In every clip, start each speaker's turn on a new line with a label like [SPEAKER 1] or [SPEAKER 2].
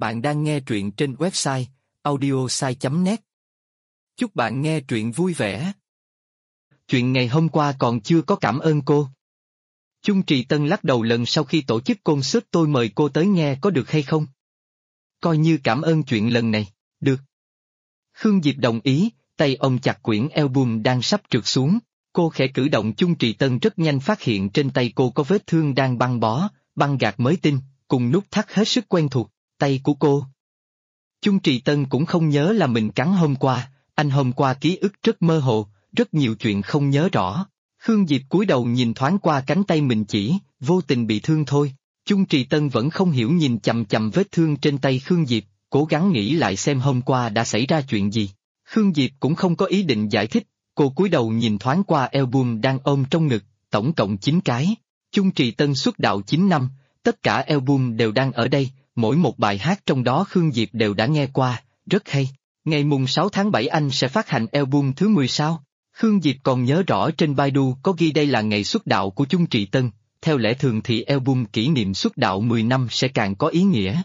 [SPEAKER 1] Bạn đang nghe truyện trên website audiosai.net. Chúc bạn nghe truyện vui vẻ. Chuyện ngày hôm qua còn chưa có cảm ơn cô. Chung Trì Tân lắc đầu lần sau khi tổ chức concert tôi mời cô tới nghe có được hay không? Coi như cảm ơn chuyện lần này, được. Khương Diệp đồng ý, tay ông chặt quyển album đang sắp trượt xuống. Cô khẽ cử động. Chung Trì Tân rất nhanh phát hiện trên tay cô có vết thương đang băng bó, băng gạc mới tinh, cùng nút thắt hết sức quen thuộc, tay của cô. Chung Trì Tân cũng không nhớ là mình cắn hôm qua, anh hôm qua ký ức rất mơ hồ, rất nhiều chuyện không nhớ rõ. Khương Diệp cúi đầu nhìn thoáng qua cánh tay mình chỉ, vô tình bị thương thôi. Chung Trì Tân vẫn không hiểu nhìn chằm chằm vết thương trên tay Khương Diệp, cố gắng nghĩ lại xem hôm qua đã xảy ra chuyện gì. Khương Diệp cũng không có ý định giải thích, cô cúi đầu nhìn thoáng qua album đang ôm trong ngực, tổng cộng 9 cái. Chung Trì Tân xuất đạo 9 năm, tất cả album đều đang ở đây, mỗi một bài hát trong đó Khương Diệp đều đã nghe qua, rất hay. Ngày mùng 6 tháng 7 anh sẽ phát hành album thứ 10 sao? Khương Diệp còn nhớ rõ trên Baidu có ghi đây là ngày xuất đạo của Chung Trì Tân, theo lẽ thường thì album kỷ niệm xuất đạo 10 năm sẽ càng có ý nghĩa.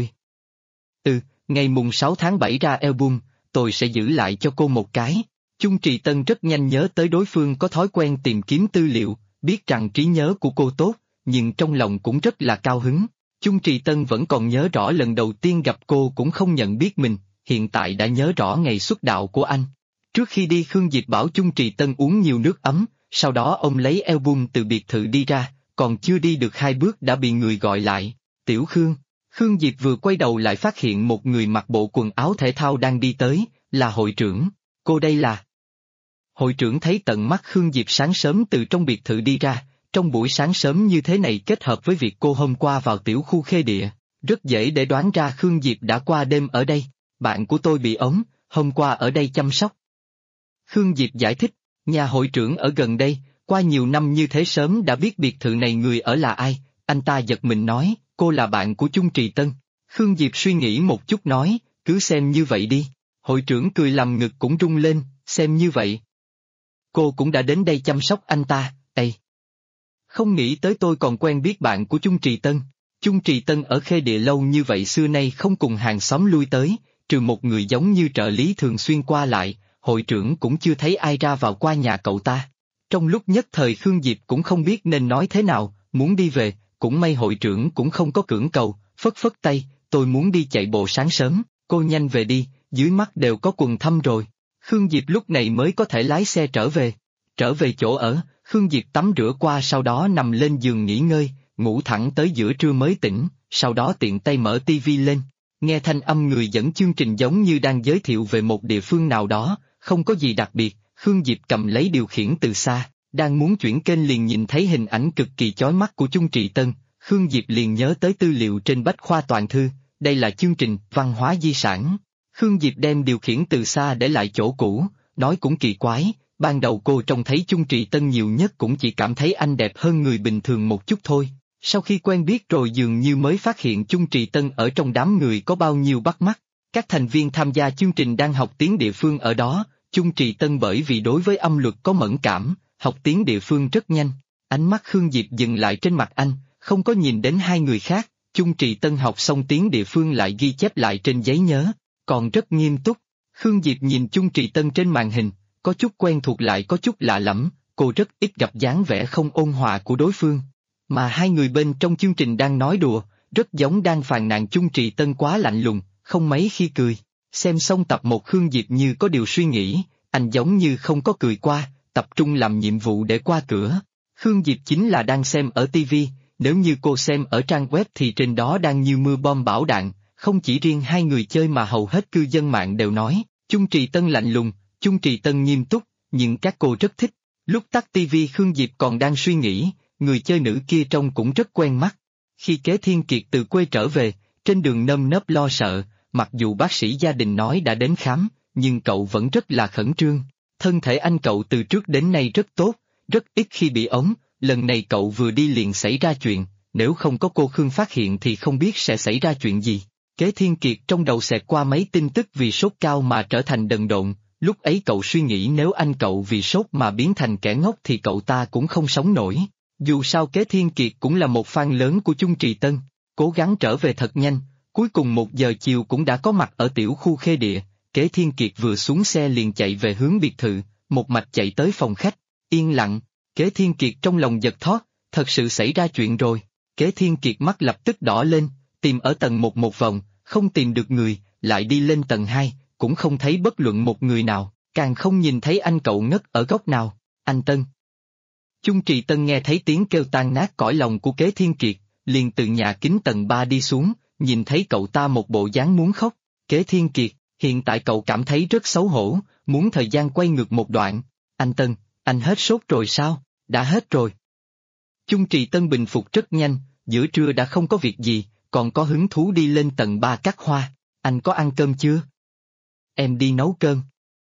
[SPEAKER 1] Ngày mùng 6 tháng 7 ra album, tôi sẽ giữ lại cho cô một cái. Chung Trì Tân rất nhanh nhớ tới đối phương có thói quen tìm kiếm tư liệu, biết rằng trí nhớ của cô tốt, nhưng trong lòng cũng rất là cao hứng. Chung Trì Tân vẫn còn nhớ rõ lần đầu tiên gặp cô cũng không nhận biết mình, hiện tại đã nhớ rõ ngày xuất đạo của anh. Trước khi đi Khương Diệp bảo Chung Trì Tân uống nhiều nước ấm, sau đó ông lấy album từ biệt thự đi ra, còn chưa đi được 2 bước đã bị người gọi lại. Tiểu Khương. Khương Diệp vừa quay đầu lại phát hiện một người mặc bộ quần áo thể thao đang đi tới, là hội trưởng. Cô đây là... Hội trưởng thấy tận mắt Khương Diệp sáng sớm từ trong biệt thự đi ra, trong buổi sáng sớm như thế này kết hợp với việc cô hôm qua vào tiểu khu Khê Địa, rất dễ để đoán ra Khương Diệp đã qua đêm ở đây. Bạn của tôi bị ốm, hôm qua ở đây chăm sóc. Khương Diệp giải thích, nhà hội trưởng ở gần đây, qua nhiều năm như thế sớm đã biết biệt thự này người ở là ai. Anh ta giật mình nói, cô là bạn của Chung Trì Tân. Khương Diệp suy nghĩ một chút nói, cứ xem như vậy đi. Hội trưởng cười làm ngực cũng rung lên, xem như vậy. Cô cũng đã đến đây chăm sóc anh ta, không nghĩ tới tôi còn quen biết bạn của Chung Trì Tân. Chung Trì Tân ở Khê Địa lâu như vậy xưa nay không cùng hàng xóm lui tới, trừ một người giống như trợ lý thường xuyên qua lại, hội trưởng cũng chưa thấy ai ra vào qua nhà cậu ta. Trong lúc nhất thời Khương Diệp cũng không biết nên nói thế nào, muốn đi về, cũng may hội trưởng cũng không có cưỡng cầu, phất phất tay, tôi muốn đi chạy bộ sáng sớm, cô nhanh về đi, dưới mắt đều có quần thâm rồi. Khương Diệp lúc này mới có thể lái xe trở về. Trở về chỗ ở, Khương Diệp tắm rửa qua sau đó nằm lên giường nghỉ ngơi, ngủ thẳng tới giữa trưa mới tỉnh, sau đó tiện tay mở tivi lên. Nghe thanh âm người dẫn chương trình giống như đang giới thiệu về một địa phương nào đó, không có gì đặc biệt, Khương Diệp cầm lấy điều khiển từ xa, đang muốn chuyển kênh liền nhìn thấy hình ảnh cực kỳ chói mắt của Chung Trì Tân, Khương Diệp liền nhớ tới tư liệu trên Bách Khoa Toàn Thư, đây là chương trình văn hóa di sản. Khương Diệp đem điều khiển từ xa để lại chỗ cũ, nói cũng kỳ quái, ban đầu cô trông thấy Chung Trì Tân nhiều nhất cũng chỉ cảm thấy anh đẹp hơn người bình thường một chút thôi. Sau khi quen biết rồi dường như mới phát hiện Chung Trì Tân ở trong đám người có bao nhiêu bắt mắt. Các thành viên tham gia chương trình đang học tiếng địa phương ở đó, Chung Trì Tân bởi vì đối với âm luật có mẫn cảm, học tiếng địa phương rất nhanh. Ánh mắt Khương Diệp dừng lại trên mặt anh, không có nhìn đến hai người khác. Chung Trì Tân học xong tiếng địa phương lại ghi chép lại trên giấy nhớ, còn rất nghiêm túc. Khương Diệp nhìn Chung Trì Tân trên màn hình, có chút quen thuộc lại có chút lạ lẫm, cô rất ít gặp dáng vẻ không ôn hòa của đối phương. Mà hai người bên trong chương trình đang nói đùa, rất giống đang phàn nàn Chung Trì Tân quá lạnh lùng, không mấy khi cười. Xem xong tập 1 Khương Diệp như có điều suy nghĩ, anh giống như không có cười qua, tập trung làm nhiệm vụ để qua cửa. Khương Diệp chính là đang xem ở TV, nếu như cô xem ở trang web thì trên đó đang như mưa bom bão đạn, không chỉ riêng hai người chơi mà hầu hết cư dân mạng đều nói, Chung Trì Tân lạnh lùng, Chung Trì Tân nghiêm túc, nhưng các cô rất thích. Lúc tắt TV Khương Diệp còn đang suy nghĩ, người chơi nữ kia trông cũng rất quen mắt. Khi Kế Thiên Kiệt từ quê trở về, trên đường nơm nớp lo sợ, mặc dù bác sĩ gia đình nói đã đến khám, nhưng cậu vẫn rất là khẩn trương. Thân thể anh cậu từ trước đến nay rất tốt, rất ít khi bị ốm, lần này cậu vừa đi liền xảy ra chuyện, nếu không có cô Khương phát hiện thì không biết sẽ xảy ra chuyện gì. Kế Thiên Kiệt trong đầu xẹt qua mấy tin tức vì sốt cao mà trở thành đần độn, lúc ấy cậu suy nghĩ nếu anh cậu vì sốt mà biến thành kẻ ngốc thì cậu ta cũng không sống nổi. Dù sao Kế Thiên Kiệt cũng là một fan lớn của Chung Trì Tân, cố gắng trở về thật nhanh, Cuối cùng 1 giờ chiều cũng đã có mặt ở tiểu khu Khê Địa, Kế Thiên Kiệt vừa xuống xe liền chạy về hướng biệt thự, một mạch chạy tới phòng khách, yên lặng, Kế Thiên Kiệt trong lòng giật thót, thật sự xảy ra chuyện rồi. Kế Thiên Kiệt mắt lập tức đỏ lên, tìm ở tầng 1 một vòng, không tìm được người, lại đi lên tầng 2, cũng không thấy bất luận một người nào, càng không nhìn thấy anh cậu ngất ở góc nào. Anh Tân. Chung Trì Tân nghe thấy tiếng kêu tan nát cõi lòng của Kế Thiên Kiệt, liền từ nhà kính tầng 3 đi xuống, nhìn thấy cậu ta một bộ dáng muốn khóc. Kế Thiên Kiệt, hiện tại cậu cảm thấy rất xấu hổ, muốn thời gian quay ngược một đoạn. Anh Tân, anh hết sốt rồi sao? Đã hết rồi. Chung Trì Tân bình phục rất nhanh, giữa trưa đã không có việc gì, còn có hứng thú đi lên tầng 3 cắt hoa. Anh có ăn cơm chưa? Em đi nấu cơm.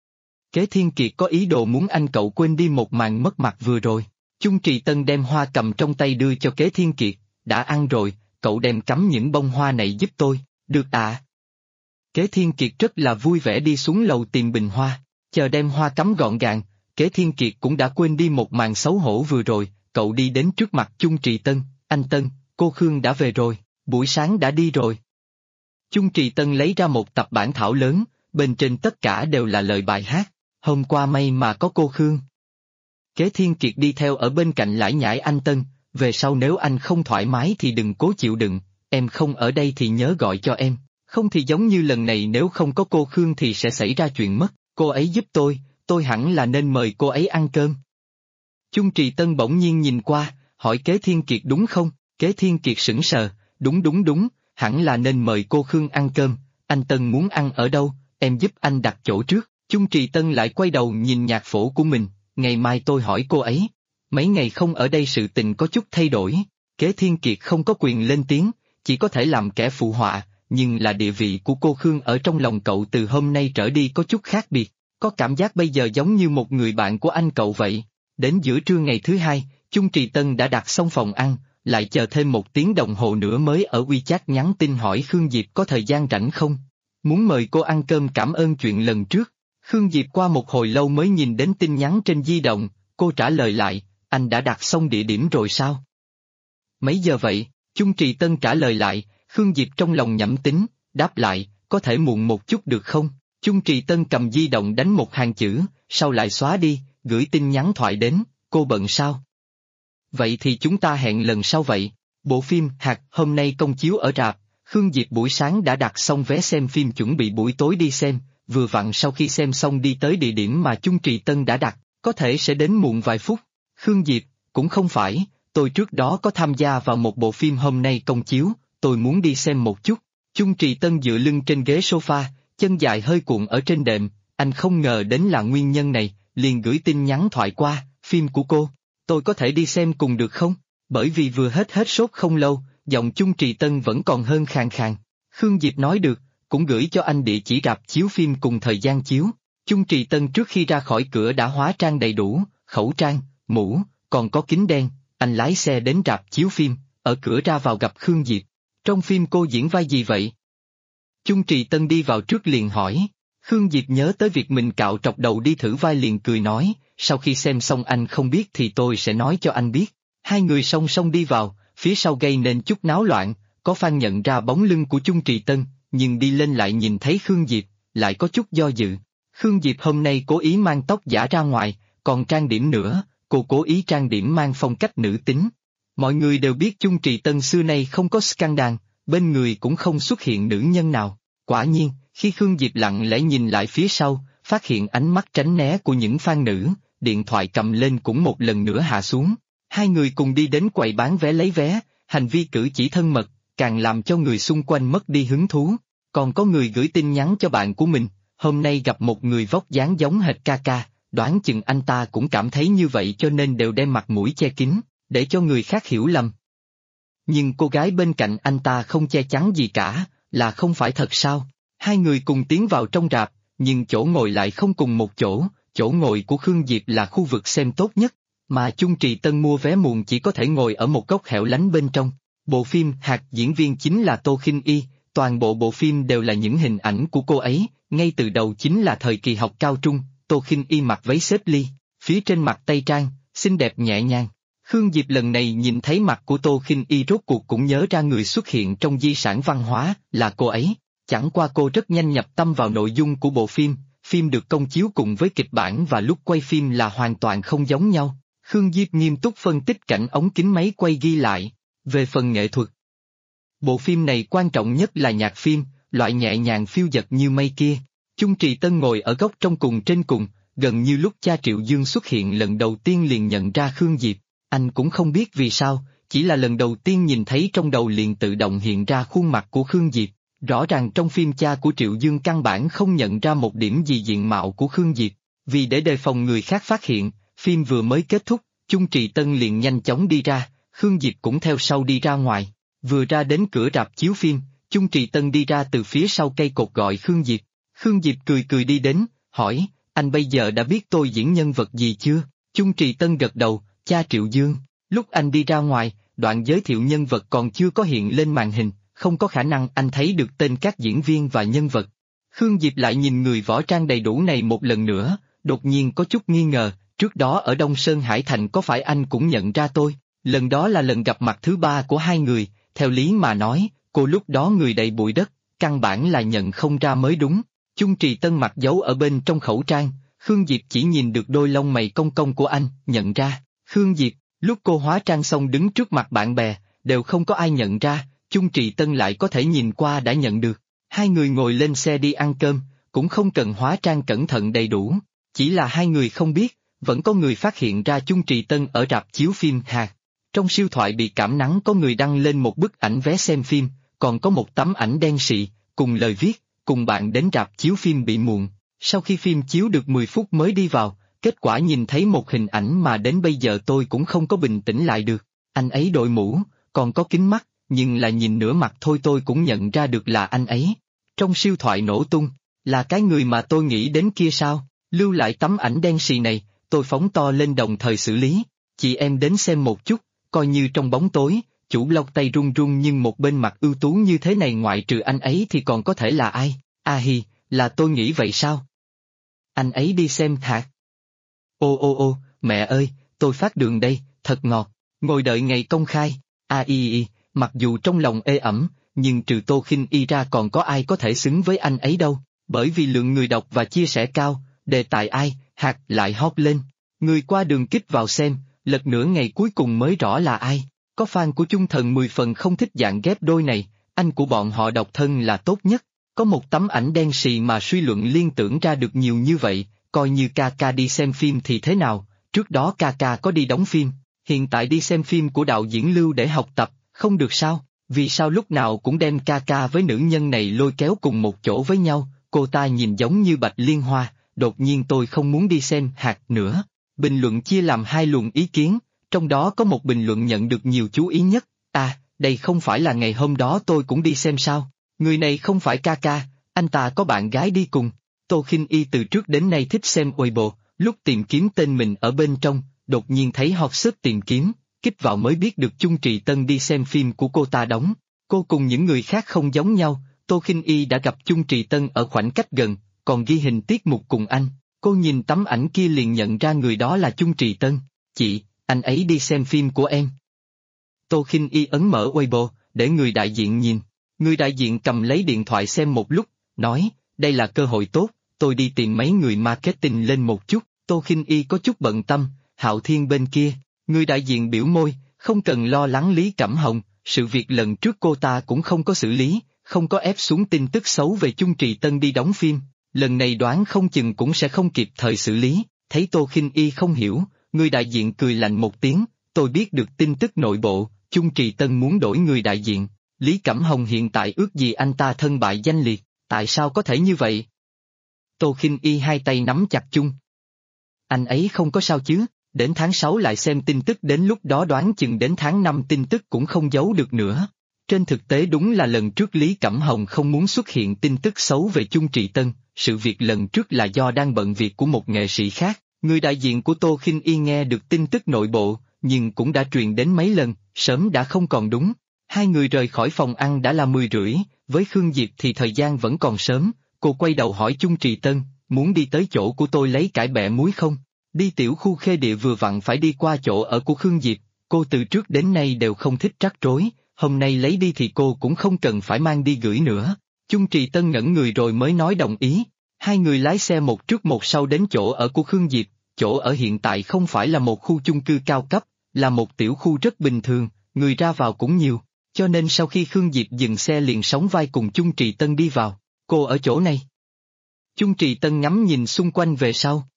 [SPEAKER 1] Kế Thiên Kiệt có ý đồ muốn anh cậu quên đi một màn mất mặt vừa rồi. Chung Trì Tân đem hoa cầm trong tay đưa cho Kế Thiên Kiệt, đã ăn rồi, cậu đem cắm những bông hoa này giúp tôi, được ạ. Kế Thiên Kiệt rất là vui vẻ đi xuống lầu tìm bình hoa, chờ đem hoa cắm gọn gàng, Kế Thiên Kiệt cũng đã quên đi một màn xấu hổ vừa rồi, cậu đi đến trước mặt Chung Trì Tân, anh Tân, cô Khương đã về rồi, buổi sáng đã đi rồi. Chung Trì Tân lấy ra một tập bản thảo lớn, bên trên tất cả đều là lời bài hát, hôm qua may mà có cô Khương. Kế Thiên Kiệt đi theo ở bên cạnh lải nhải anh Tân, về sau nếu anh không thoải mái thì đừng cố chịu đựng, em không ở đây thì nhớ gọi cho em, không thì giống như lần này nếu không có cô Khương thì sẽ xảy ra chuyện mất, cô ấy giúp tôi hẳn là nên mời cô ấy ăn cơm. Chung Trì Tân bỗng nhiên nhìn qua, hỏi Kế Thiên Kiệt đúng không? Kế Thiên Kiệt sững sờ, đúng, hẳn là nên mời cô Khương ăn cơm, anh Tân muốn ăn ở đâu, em giúp anh đặt chỗ trước. Chung Trì Tân lại quay đầu nhìn nhạc phổ của mình, ngày mai tôi hỏi cô ấy. Mấy ngày không ở đây sự tình có chút thay đổi, Kế Thiên Kiệt không có quyền lên tiếng, chỉ có thể làm kẻ phụ họa, nhưng là địa vị của cô Khương ở trong lòng cậu từ hôm nay trở đi có chút khác biệt, có cảm giác bây giờ giống như một người bạn của anh cậu vậy. Đến giữa trưa ngày thứ hai, Chung Trì Tân đã đặt xong phòng ăn, lại chờ thêm 1 tiếng đồng hồ nữa mới ở WeChat nhắn tin hỏi Khương Diệp có thời gian rảnh không, muốn mời cô ăn cơm cảm ơn chuyện lần trước. Khương Diệp qua một hồi lâu mới nhìn đến tin nhắn trên di động, cô trả lời lại, anh đã đặt xong địa điểm rồi sao? Mấy giờ vậy? Chung Trì Tân trả lời lại, Khương Diệp trong lòng nhẩm tính, đáp lại, có thể muộn một chút được không? Chung Trì Tân cầm di động đánh một hàng chữ, sau lại xóa đi, gửi tin nhắn thoại đến, cô bận sao? Vậy thì chúng ta hẹn lần sau vậy. Bộ phim Hạt hôm nay công chiếu ở rạp, Khương Diệp buổi sáng đã đặt xong vé xem phim chuẩn bị buổi tối đi xem, vừa vặn sau khi xem xong đi tới địa điểm mà Chung Trì Tân đã đặt, có thể sẽ đến muộn vài phút. Khương Diệp, cũng không phải, tôi trước đó có tham gia vào một bộ phim hôm nay công chiếu, tôi muốn đi xem một chút. Chung Trì Tân dựa lưng trên ghế sofa, chân dài hơi cuộn ở trên đệm, anh không ngờ đến là nguyên nhân này, liền gửi tin nhắn thoại qua, phim của cô, tôi có thể đi xem cùng được không? Bởi vì vừa hết sốt không lâu, giọng Chung Trì Tân vẫn còn hơn khàn khàn. Khương Diệp nói được, cũng gửi cho anh địa chỉ rạp chiếu phim cùng thời gian chiếu. Chung Trì Tân trước khi ra khỏi cửa đã hóa trang đầy đủ, khẩu trang, mũ, còn có kính đen, anh lái xe đến rạp chiếu phim, ở cửa ra vào gặp Khương Diệp. Trong phim cô diễn vai gì vậy? Chung Trì Tân đi vào trước liền hỏi. Khương Diệp nhớ tới việc mình cạo trọc đầu đi thử vai liền cười nói, sau khi xem xong anh không biết thì tôi sẽ nói cho anh biết. Hai người song song đi vào, phía sau gây nên chút náo loạn, có fan nhận ra bóng lưng của Chung Trì Tân, nhưng đi lên lại nhìn thấy Khương Diệp, lại có chút do dự. Khương Diệp hôm nay cố ý mang tóc giả ra ngoài, còn trang điểm nữa, cô cố ý trang điểm mang phong cách nữ tính. Mọi người đều biết Chung Trì Tân xưa nay không có scandal, bên người cũng không xuất hiện nữ nhân nào. Quả nhiên, khi Khương Diệp lặng lẽ nhìn lại phía sau, phát hiện ánh mắt tránh né của những fan nữ, điện thoại cầm lên cũng một lần nữa hạ xuống. Hai người cùng đi đến quầy bán vé lấy vé, hành vi cử chỉ thân mật, càng làm cho người xung quanh mất đi hứng thú. Còn có người gửi tin nhắn cho bạn của mình, hôm nay gặp một người vóc dáng giống hệt ca ca, đoán chừng anh ta cũng cảm thấy như vậy cho nên đều đem mặt mũi che kín, để cho người khác hiểu lầm. Nhưng cô gái bên cạnh anh ta không che chắn gì cả, là không phải thật sao? Hai người cùng tiến vào trong rạp, nhưng chỗ ngồi lại không cùng một chỗ ngồi của Khương Diệp là khu vực xem tốt nhất, mà Chung Trì Tân mua vé muộn chỉ có thể ngồi ở một góc hẻo lánh bên trong. Bộ phim Hạt diễn viên chính là Tô Khinh Y, toàn bộ bộ phim đều là những hình ảnh của cô ấy, ngay từ đầu chính là thời kỳ học cao trung, Tô Khinh Y mặc váy xếp ly, phía trên mặt tây trang, xinh đẹp nhẹ nhàng. Khương Diệp lần này nhìn thấy mặt của Tô Khinh Y rốt cuộc cũng nhớ ra người xuất hiện trong di sản văn hóa là cô ấy. Chẳng qua cô rất nhanh nhập tâm vào nội dung của bộ phim được công chiếu cùng với kịch bản và lúc quay phim là hoàn toàn không giống nhau. Khương Diệp nghiêm túc phân tích cảnh ống kính máy quay ghi lại. Về phần nghệ thuật, bộ phim này quan trọng nhất là nhạc phim, loại nhẹ nhàng phiêu dật như mây kia. Chung Trì Tân ngồi ở góc trong cùng trên cùng, gần như lúc cha Triệu Dương xuất hiện lần đầu tiên liền nhận ra Khương Diệp. Anh cũng không biết vì sao, chỉ là lần đầu tiên nhìn thấy trong đầu liền tự động hiện ra khuôn mặt của Khương Diệp. Rõ ràng trong phim cha của Triệu Dương căn bản không nhận ra một điểm gì diện mạo của Khương Diệp. Vì để đề phòng người khác phát hiện, phim vừa mới kết thúc, Chung Trì Tân liền nhanh chóng đi ra, Khương Diệp cũng theo sau đi ra ngoài. Vừa ra đến cửa rạp chiếu phim, Chung Trì Tân đi ra từ phía sau cây cột gọi Khương Diệp. Khương Diệp cười cười đi đến, hỏi, anh bây giờ đã biết tôi diễn nhân vật gì chưa? Chung Trì Tân gật đầu, cha Triệu Dương. Lúc anh đi ra ngoài, đoạn giới thiệu nhân vật còn chưa có hiện lên màn hình, không có khả năng anh thấy được tên các diễn viên và nhân vật. Khương Diệp lại nhìn người võ trang đầy đủ này một lần nữa, đột nhiên có chút nghi ngờ, trước đó ở Đông Sơn Hải Thành có phải anh cũng nhận ra tôi? Lần đó là lần gặp mặt thứ ba của hai người, theo lý mà nói, cô lúc đó người đầy bụi đất, căn bản là nhận không ra mới đúng. Chung Trì Tân mặc giấu ở bên trong khẩu trang, Khương Diệp chỉ nhìn được đôi lông mày cong cong của anh, nhận ra. Khương Diệp, lúc cô hóa trang xong đứng trước mặt bạn bè, đều không có ai nhận ra, Chung Trì Tân lại có thể nhìn qua đã nhận được. Hai người ngồi lên xe đi ăn cơm, cũng không cần hóa trang cẩn thận đầy đủ, chỉ là hai người không biết, vẫn có người phát hiện ra Chung Trì Tân ở rạp chiếu phim hạt. Trong siêu thoại bị cảm nắng có người đăng lên một bức ảnh vé xem phim, còn có một tấm ảnh đen xị, cùng lời viết, cùng bạn đến rạp chiếu phim bị muộn, sau khi phim chiếu được 10 phút mới đi vào, kết quả nhìn thấy một hình ảnh mà đến bây giờ tôi cũng không có bình tĩnh lại được. Anh ấy đội mũ, còn có kính mắt, nhưng là nhìn nửa mặt thôi tôi cũng nhận ra được là anh ấy. Trong siêu thoại nổ tung, là cái người mà tôi nghĩ đến kia sao? Lưu lại tấm ảnh đen xì này, tôi phóng to lên đồng thời xử lý. Chị em đến xem một chút, coi như trong bóng tối, chủ blog tay run run nhưng một bên mặt ưu tú như thế này ngoại trừ anh ấy thì còn có thể là ai? A hi, là tôi nghĩ vậy sao? Anh ấy đi xem hả? Ô, mẹ ơi, tôi phát đường đây, thật ngọt, ngồi đợi ngày công khai. Mặc dù trong lòng ê ẩm, nhưng trừ Tô Khinh Y ra còn có ai có thể xứng với anh ấy đâu, bởi vì lượng người đọc và chia sẻ cao, đề tài ai, hạt lại hot lên. Người qua đường kích vào xem, lật nửa ngày cuối cùng mới rõ là ai. Có fan của Chung Thần 10 phần không thích dạng ghép đôi này, anh của bọn họ độc thân là tốt nhất. Có một tấm ảnh đen xì mà suy luận liên tưởng ra được nhiều như vậy, coi như Kaka đi xem phim thì thế nào, trước đó Kaka có đi đóng phim, hiện tại đi xem phim của đạo diễn Lưu để học tập, không được sao? Vì sao lúc nào cũng đem Kaka với nữ nhân này lôi kéo cùng một chỗ với nhau, cô ta nhìn giống như Bạch Liên Hoa, đột nhiên tôi không muốn đi xem hạt nữa. Bình luận chia làm hai luồng ý kiến, trong đó có một bình luận nhận được nhiều chú ý nhất, đây không phải là ngày hôm đó tôi cũng đi xem sao, người này không phải Kaka, anh ta có bạn gái đi cùng. Tô Khinh Y từ trước đến nay thích xem Weibo, lúc tìm kiếm tên mình ở bên trong, đột nhiên thấy hot search tìm kiếm, kích vào mới biết được Chung Trì Tân đi xem phim của cô ta đóng. Cô cùng những người khác không giống nhau, Tô Khinh Y đã gặp Chung Trì Tân ở khoảnh cách gần, còn ghi hình tiết mục cùng anh. Cô nhìn tấm ảnh kia liền nhận ra người đó là Chung Trì Tân. Chị, anh ấy đi xem phim của em. Tô Khinh Y ấn mở Weibo, để người đại diện nhìn. Người đại diện cầm lấy điện thoại xem một lúc, nói, đây là cơ hội tốt, tôi đi tìm mấy người marketing lên một chút. Tô Khinh Y có chút bận tâm, Hạo Thiên bên kia. Người đại diện biểu môi, không cần lo lắng Lý Cẩm Hồng, sự việc lần trước cô ta cũng không có xử lý, không có ép xuống tin tức xấu về Chung Trì Tân đi đóng phim, lần này đoán không chừng cũng sẽ không kịp thời xử lý. Thấy Tô Khinh Y không hiểu, người đại diện cười lạnh một tiếng, tôi biết được tin tức nội bộ, Chung Trì Tân muốn đổi người đại diện, Lý Cẩm Hồng hiện tại ước gì anh ta thân bại danh liệt, tại sao có thể như vậy? Tô Khinh Y hai tay nắm chặt chung. Anh ấy không có sao chứ? Đến tháng 6 lại xem tin tức đến lúc đó đoán chừng đến tháng 5 tin tức cũng không giấu được nữa. Trên thực tế đúng là lần trước Lý Cẩm Hồng không muốn xuất hiện tin tức xấu về Chung Trì Tân, sự việc lần trước là do đang bận việc của một nghệ sĩ khác. Người đại diện của Tô Khinh Y nghe được tin tức nội bộ, nhưng cũng đã truyền đến mấy lần, sớm đã không còn đúng. Hai người rời khỏi phòng ăn đã là 10:30, với Khương Diệp thì thời gian vẫn còn sớm, cô quay đầu hỏi Chung Trì Tân, muốn đi tới chỗ của tôi lấy cải bẹ muối không? Đi tiểu khu Khê Địa vừa vặn phải đi qua chỗ ở của Khương Diệp, cô từ trước đến nay đều không thích rắc rối, hôm nay lấy đi thì cô cũng không cần phải mang đi gửi nữa. Chung Trì Tân ngẩn người rồi mới nói đồng ý. Hai người lái xe một trước một sau đến chỗ ở của Khương Diệp, chỗ ở hiện tại không phải là một khu chung cư cao cấp, là một tiểu khu rất bình thường, người ra vào cũng nhiều, cho nên sau khi Khương Diệp dừng xe liền sóng vai cùng Chung Trì Tân đi vào. Cô ở chỗ này. Chung Trì Tân ngắm nhìn xung quanh về sau.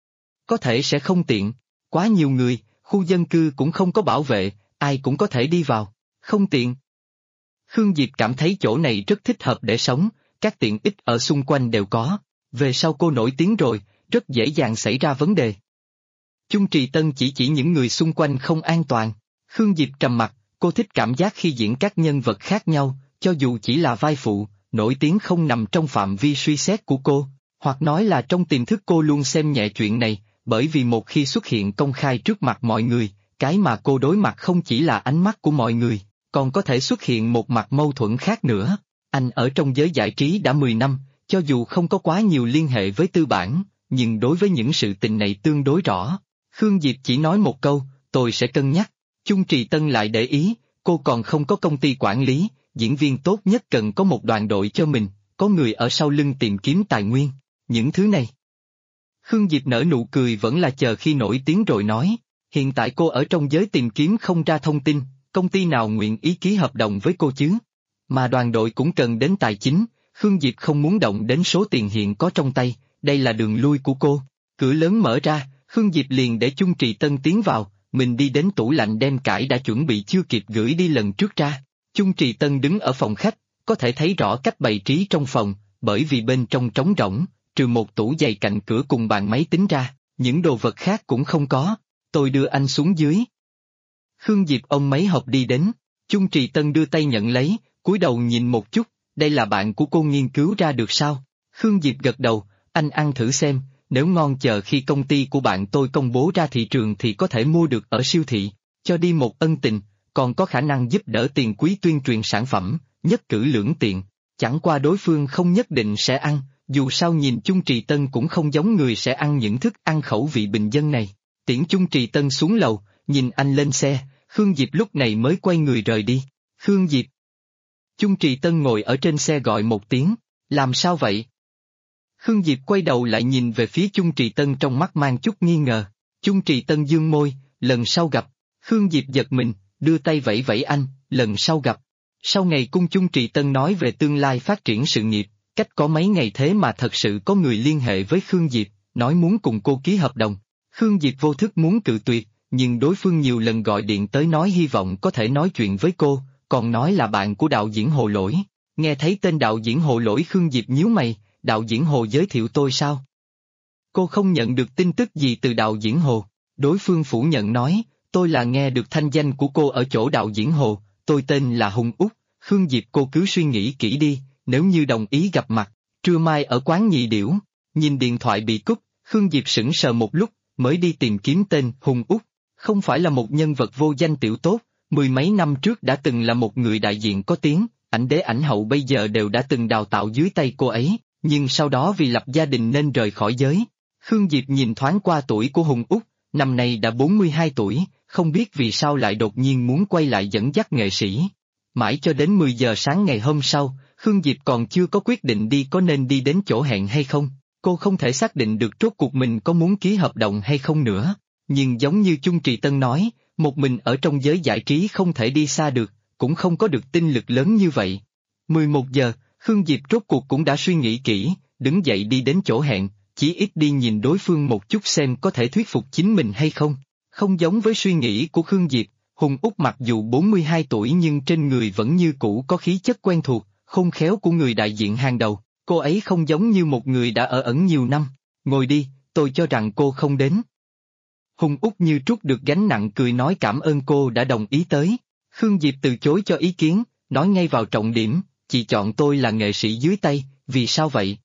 [SPEAKER 1] Có thể sẽ không tiện, quá nhiều người, khu dân cư cũng không có bảo vệ, ai cũng có thể đi vào, không tiện. Khương Diệp cảm thấy chỗ này rất thích hợp để sống, các tiện ích ở xung quanh đều có, về sau cô nổi tiếng rồi, rất dễ dàng xảy ra vấn đề. Chung Trì Tân chỉ những người xung quanh không an toàn. Khương Diệp trầm mặt, cô thích cảm giác khi diễn các nhân vật khác nhau, cho dù chỉ là vai phụ, nổi tiếng không nằm trong phạm vi suy xét của cô, hoặc nói là trong tiềm thức cô luôn xem nhẹ chuyện này, bởi vì một khi xuất hiện công khai trước mặt mọi người, cái mà cô đối mặt không chỉ là ánh mắt của mọi người, còn có thể xuất hiện một mặt mâu thuẫn khác nữa. Anh ở trong giới giải trí đã 10 năm, cho dù không có quá nhiều liên hệ với tư bản, nhưng đối với những sự tình này tương đối rõ. Khương Diệp chỉ nói một câu, tôi sẽ cân nhắc. Chung Trì Tân lại để ý, cô còn không có công ty quản lý, diễn viên tốt nhất cần có một đoàn đội cho mình, có người ở sau lưng tìm kiếm tài nguyên, những thứ này. Khương Diệp nở nụ cười vẫn là chờ khi nổi tiếng rồi nói, hiện tại cô ở trong giới tìm kiếm không ra thông tin, công ty nào nguyện ý ký hợp đồng với cô chứ? Mà đoàn đội cũng cần đến tài chính, Khương Diệp không muốn động đến số tiền hiện có trong tay, đây là đường lui của cô. Cửa lớn mở ra, Khương Diệp liền để Chung Trì Tân tiến vào, mình đi đến tủ lạnh đem cải đã chuẩn bị chưa kịp gửi đi lần trước ra. Chung Trì Tân đứng ở phòng khách, có thể thấy rõ cách bày trí trong phòng, bởi vì bên trong trống rỗng, trừ một tủ giày cạnh cửa cùng bàn máy tính ra, những đồ vật khác cũng không có. Tôi đưa anh xuống dưới. Khương Diệp ôm máy hộp đi đến, Chung Trì Tân đưa tay nhận lấy, cúi đầu nhìn một chút, đây là bạn của cô nghiên cứu ra được sao? Khương Diệp gật đầu, anh ăn thử xem, nếu ngon chờ khi công ty của bạn tôi công bố ra thị trường thì có thể mua được ở siêu thị, cho đi một ân tình, còn có khả năng giúp đỡ tiền quý tuyên truyền sản phẩm, nhất cử lưỡng tiện. Chẳng qua đối phương không nhất định sẽ ăn, dù sao nhìn Chung Trì Tân cũng không giống người sẽ ăn những thức ăn khẩu vị bình dân này. Tiễn Chung Trì Tân xuống lầu, nhìn anh lên xe, Khương Diệp lúc này mới quay người rời đi. Khương Diệp. Chung Trì Tân ngồi ở trên xe gọi một tiếng, làm sao vậy? Khương Diệp quay đầu lại nhìn về phía Chung Trì Tân trong mắt mang chút nghi ngờ. Chung Trì Tân dương môi, lần sau gặp. Khương Diệp giật mình, đưa tay vẫy vẫy anh, lần sau gặp. Sau ngày cung Chung Trì Tân nói về tương lai phát triển sự nghiệp, cách có mấy ngày thế mà thật sự có người liên hệ với Khương Diệp, nói muốn cùng cô ký hợp đồng. Khương Diệp vô thức muốn cự tuyệt, nhưng đối phương nhiều lần gọi điện tới nói hy vọng có thể nói chuyện với cô, còn nói là bạn của đạo diễn Hồ Lỗi. Nghe thấy tên đạo diễn Hồ Lỗi Khương Diệp nhíu mày, đạo diễn Hồ giới thiệu tôi sao? Cô không nhận được tin tức gì từ đạo diễn Hồ. Đối phương phủ nhận nói, tôi là nghe được thanh danh của cô ở chỗ đạo diễn Hồ, tôi tên là Hùng Út. Khương Diệp cô cứ suy nghĩ kỹ đi, nếu như đồng ý gặp mặt, trưa mai ở quán nhị điểu. Nhìn điện thoại bị cúp, Khương Diệp sững sờ một lúc, mới đi tìm kiếm tên Hùng Út. Không phải là một nhân vật vô danh tiểu tốt, mười mấy năm trước đã từng là một người đại diện có tiếng, ảnh đế ảnh hậu bây giờ đều đã từng đào tạo dưới tay cô ấy, nhưng sau đó vì lập gia đình nên rời khỏi giới. Khương Diệp nhìn thoáng qua tuổi của Hùng Út, năm nay đã 42 tuổi, không biết vì sao lại đột nhiên muốn quay lại dẫn dắt nghệ sĩ. Mãi cho đến 10 giờ sáng ngày hôm sau, Khương Diệp còn chưa có quyết định đi có nên đi đến chỗ hẹn hay không, cô không thể xác định được rốt cuộc mình có muốn ký hợp đồng hay không nữa. Nhưng giống như Chung Trì Tân nói, một mình ở trong giới giải trí không thể đi xa được, cũng không có được tinh lực lớn như vậy. 11 giờ, Khương Diệp rốt cuộc cũng đã suy nghĩ kỹ, đứng dậy đi đến chỗ hẹn, chỉ ít đi nhìn đối phương một chút xem có thể thuyết phục chính mình hay không. Không giống với suy nghĩ của Khương Diệp, Hùng Út mặc dù 42 tuổi nhưng trên người vẫn như cũ có khí chất quen thuộc, khôn khéo của người đại diện hàng đầu, cô ấy không giống như một người đã ở ẩn nhiều năm. Ngồi đi, tôi cho rằng cô không đến. Hùng Út như trút được gánh nặng cười nói cảm ơn cô đã đồng ý tới. Khương Diệp từ chối cho ý kiến, nói ngay vào trọng điểm, chị chọn tôi là nghệ sĩ dưới tay, vì sao vậy?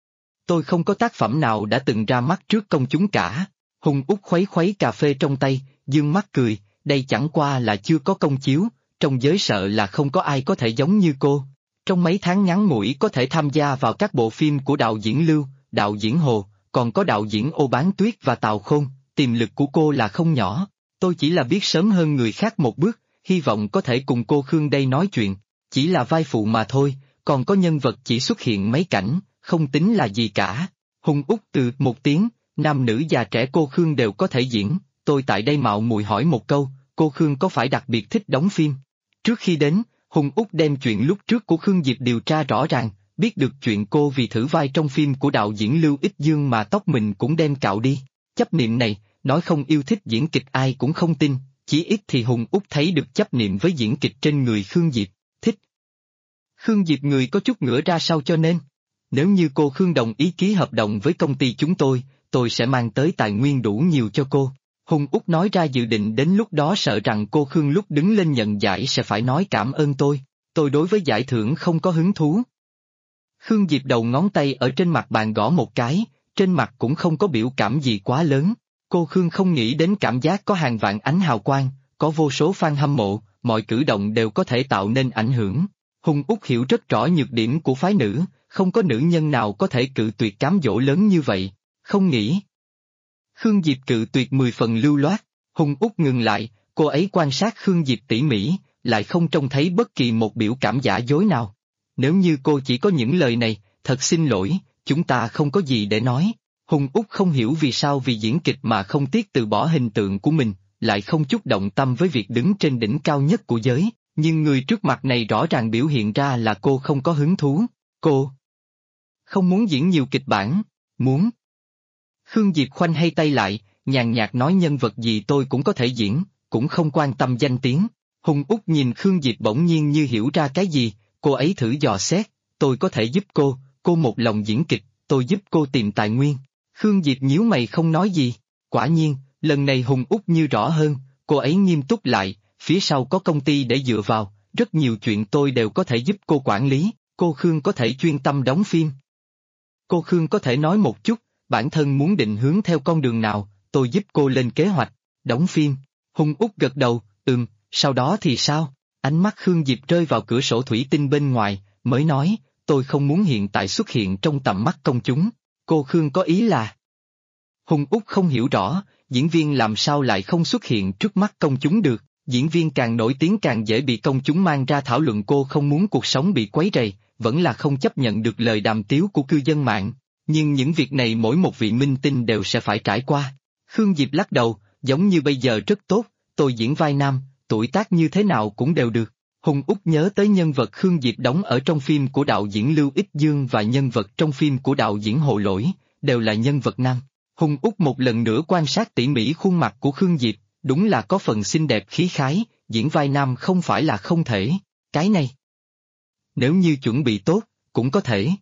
[SPEAKER 1] Tôi không có tác phẩm nào đã từng ra mắt trước công chúng cả. Hùng Út khuấy khuấy cà phê trong tay, dương mắt cười, đây chẳng qua là chưa có công chiếu, trong giới sợ là không có ai có thể giống như cô. Trong mấy tháng ngắn ngủi có thể tham gia vào các bộ phim của đạo diễn Lưu, đạo diễn Hồ, còn có đạo diễn Ô Bán Tuyết và Tào Khôn, tiềm lực của cô là không nhỏ. Tôi chỉ là biết sớm hơn người khác một bước, hy vọng có thể cùng cô Khương đây nói chuyện. Chỉ là vai phụ mà thôi, còn có nhân vật chỉ xuất hiện mấy cảnh, không tính là gì cả. Hùng Úc từ một tiếng, nam nữ già trẻ cô Khương đều có thể diễn, tôi tại đây mạo muội hỏi một câu, cô Khương có phải đặc biệt thích đóng phim? Trước khi đến, Hùng Úc đem chuyện lúc trước của Khương Diệp điều tra rõ ràng, biết được chuyện cô vì thử vai trong phim của đạo diễn Lưu Ích Dương mà tóc mình cũng đem cạo đi. Chấp niệm này, nói không yêu thích diễn kịch ai cũng không tin, chỉ ít thì Hùng Úc thấy được chấp niệm với diễn kịch trên người Khương Diệp, thích. Khương Diệp người có chút ngửa ra sau cho nên, nếu như cô Khương đồng ý ký hợp đồng với công ty chúng tôi sẽ mang tới tài nguyên đủ nhiều cho cô. Hùng Úc nói ra dự định đến lúc đó sợ rằng cô Khương lúc đứng lên nhận giải sẽ phải nói cảm ơn tôi đối với giải thưởng không có hứng thú. Khương Diệp đầu ngón tay ở trên mặt bàn gõ một cái, trên mặt cũng không có biểu cảm gì quá lớn. Cô Khương không nghĩ đến cảm giác có hàng vạn ánh hào quang, có vô số fan hâm mộ, mọi cử động đều có thể tạo nên ảnh hưởng. Hùng Úc hiểu rất rõ nhược điểm của phái nữ, không có nữ nhân nào có thể cự tuyệt cám dỗ lớn như vậy, không nghĩ. Khương Diệp cự tuyệt 10 phần lưu loát, Hùng Úc ngừng lại, cô ấy quan sát Khương Diệp tỉ mỉ, lại không trông thấy bất kỳ một biểu cảm giả dối nào. Nếu như cô chỉ có những lời này, thật xin lỗi, chúng ta không có gì để nói. Hùng Úc không hiểu vì sao vì diễn kịch mà không tiếc từ bỏ hình tượng của mình, lại không chút động tâm với việc đứng trên đỉnh cao nhất của giới, nhưng người trước mặt này rõ ràng biểu hiện ra là cô không có hứng thú, cô không muốn diễn nhiều kịch bản, muốn. Khương Diệp khoanh hay tay lại, nhàn nhạt nói nhân vật gì tôi cũng có thể diễn, cũng không quan tâm danh tiếng. Hùng Úc nhìn Khương Diệp bỗng nhiên như hiểu ra cái gì, cô ấy thử dò xét, tôi có thể giúp cô một lòng diễn kịch, tôi giúp cô tìm tài nguyên. Khương Diệp nhíu mày không nói gì, quả nhiên, lần này Hùng Úc như rõ hơn, cô ấy nghiêm túc lại, phía sau có công ty để dựa vào, rất nhiều chuyện tôi đều có thể giúp cô quản lý, cô Khương có thể chuyên tâm đóng phim. Cô Khương có thể nói một chút, bản thân muốn định hướng theo con đường nào, tôi giúp cô lên kế hoạch, đóng phim. Hùng Úc gật đầu, sau đó thì sao? Ánh mắt Khương Diệp rơi vào cửa sổ thủy tinh bên ngoài, mới nói, tôi không muốn hiện tại xuất hiện trong tầm mắt công chúng. Cô Khương có ý là... Hùng Úc không hiểu rõ, diễn viên làm sao lại không xuất hiện trước mắt công chúng được, diễn viên càng nổi tiếng càng dễ bị công chúng mang ra thảo luận cô không muốn cuộc sống bị quấy rầy, vẫn là không chấp nhận được lời đàm tiếu của cư dân mạng. Nhưng những việc này mỗi một vị minh tinh đều sẽ phải trải qua. Khương Diệp lắc đầu, giống như bây giờ rất tốt, tôi diễn vai nam, tuổi tác như thế nào cũng đều được. Hùng Úc nhớ tới nhân vật Khương Diệp đóng ở trong phim của đạo diễn Lưu Ích Dương và nhân vật trong phim của đạo diễn Hồ Lỗi, đều là nhân vật nam. Hùng Úc một lần nữa quan sát tỉ mỉ khuôn mặt của Khương Diệp, đúng là có phần xinh đẹp khí khái, diễn vai nam không phải là không thể, cái này. Nếu như chuẩn bị tốt, cũng có thể.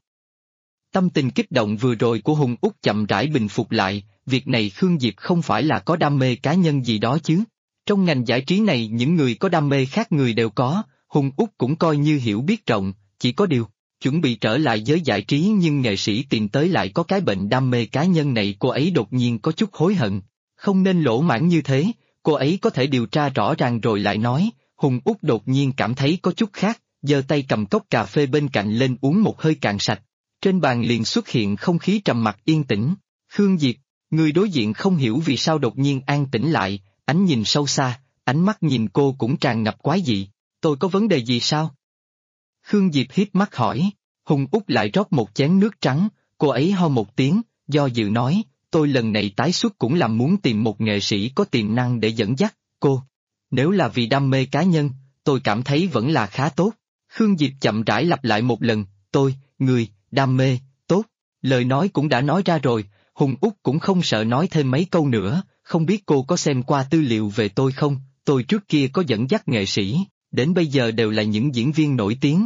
[SPEAKER 1] Tâm tình kích động vừa rồi của Hùng Úc chậm rãi bình phục lại, việc này Khương Diệp không phải là có đam mê cá nhân gì đó chứ. Trong ngành giải trí này những người có đam mê khác người đều có, Hùng Úc cũng coi như hiểu biết rộng, chỉ có điều, chuẩn bị trở lại giới giải trí nhưng nghệ sĩ tìm tới lại có cái bệnh đam mê cá nhân này cô ấy đột nhiên có chút hối hận. Không nên lỗ mãng như thế, cô ấy có thể điều tra rõ ràng rồi lại nói, Hùng Úc đột nhiên cảm thấy có chút khác, giơ tay cầm cốc cà phê bên cạnh lên uống một hơi cạn sạch. Trên bàn liền xuất hiện không khí trầm mặc yên tĩnh. Khương Diệp, người đối diện không hiểu vì sao đột nhiên an tĩnh lại, ánh nhìn sâu xa, ánh mắt nhìn cô cũng tràn ngập quái dị. Tôi có vấn đề gì sao? Khương Diệp hít mắt hỏi. Hùng Úc lại rót một chén nước trắng, cô ấy ho một tiếng, do dự nói, tôi lần này tái xuất cũng là muốn tìm một nghệ sĩ có tiềm năng để dẫn dắt cô. Nếu là vì đam mê cá nhân, tôi cảm thấy vẫn là khá tốt. Khương Diệp chậm rãi lặp lại một lần, người, đam mê, tốt, lời nói cũng đã nói ra rồi, Hùng Úc cũng không sợ nói thêm mấy câu nữa, không biết cô có xem qua tư liệu về tôi không, tôi trước kia có dẫn dắt nghệ sĩ, đến bây giờ đều là những diễn viên nổi tiếng,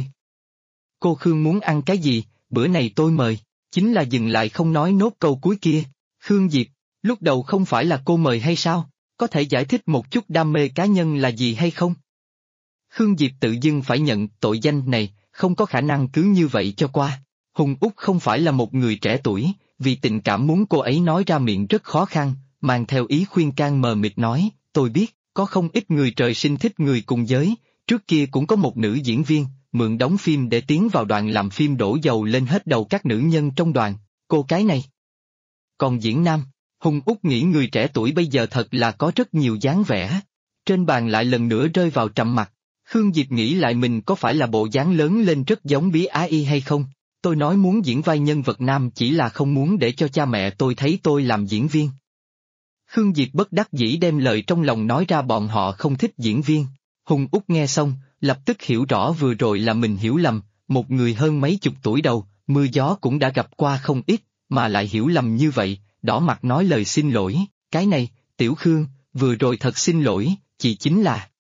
[SPEAKER 1] Cô Khương muốn ăn cái gì, bữa này tôi mời, chính là dừng lại không nói nốt câu cuối kia. Khương Diệp, lúc đầu không phải là cô mời hay sao, có thể giải thích một chút đam mê cá nhân là gì hay không? Khương Diệp tự dưng phải nhận tội danh này, không có khả năng cứ như vậy cho qua. Hùng Úc không phải là một người trẻ tuổi, vì tình cảm muốn cô ấy nói ra miệng rất khó khăn, mang theo ý khuyên can mờ mịt nói, tôi biết, có không ít người trời sinh thích người cùng giới, trước kia cũng có một nữ diễn viên, mượn đóng phim để tiến vào đoàn làm phim đổ dầu lên hết đầu các nữ nhân trong đoàn, cô cái này. Còn diễn nam, Hùng Úc nghĩ người trẻ tuổi bây giờ thật là có rất nhiều dáng vẻ. Trên bàn lại lần nữa rơi vào trầm mặc. Khương Diệp nghĩ lại mình có phải là bộ dáng lớn lên rất giống Bí Á Y hay không? Tôi nói muốn diễn vai nhân vật nam chỉ là không muốn để cho cha mẹ tôi thấy tôi làm diễn viên. Khương Diệp bất đắc dĩ đem lời trong lòng nói ra, bọn họ không thích diễn viên. Hùng Úc nghe xong, lập tức hiểu rõ vừa rồi là mình hiểu lầm, một người hơn mấy chục tuổi đầu, mưa gió cũng đã gặp qua không ít, mà lại hiểu lầm như vậy, đỏ mặt nói lời xin lỗi, cái này, Tiểu Khương, vừa rồi thật xin lỗi, chị chính là...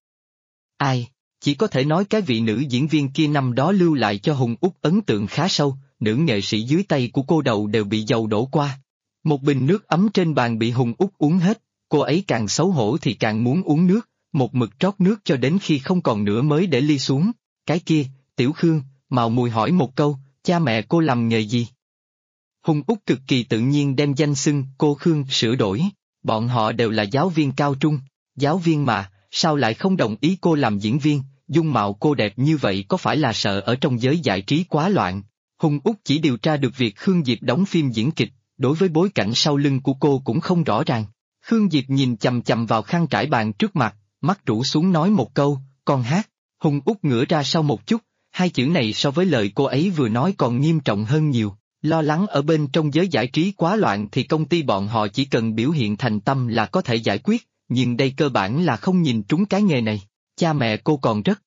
[SPEAKER 1] Ai? Chỉ có thể nói cái vị nữ diễn viên kia năm đó lưu lại cho Hùng Úc ấn tượng khá sâu, nữ nghệ sĩ dưới tay của cô đầu đều bị dầu đổ qua. Một bình nước ấm trên bàn bị Hùng Úc uống hết, cô ấy càng xấu hổ thì càng muốn uống nước, một mực trót nước cho đến khi không còn nữa mới để ly xuống. Cái kia, Tiểu Khương, mạo muội hỏi một câu, cha mẹ cô làm nghề gì? Hùng Úc cực kỳ tự nhiên đem danh xưng cô Khương sửa đổi, bọn họ đều là giáo viên cao trung, giáo viên mà, sao lại không đồng ý cô làm diễn viên, dung mạo cô đẹp như vậy có phải là sợ ở trong giới giải trí quá loạn? Hùng Úc chỉ điều tra được việc Khương Diệp đóng phim diễn kịch, đối với bối cảnh sau lưng của cô cũng không rõ ràng. Khương Diệp nhìn chằm chằm vào khăn trải bàn trước mặt, mắt rũ xuống nói một câu, con hát. Hùng Úc ngửa ra sau một chút, hai chữ này so với lời cô ấy vừa nói còn nghiêm trọng hơn nhiều. Lo lắng ở bên trong giới giải trí quá loạn thì công ty bọn họ chỉ cần biểu hiện thành tâm là có thể giải quyết, nhưng đây cơ bản là không nhìn trúng cái nghề này. Cha mẹ cô còn rất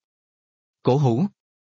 [SPEAKER 1] cổ hủ.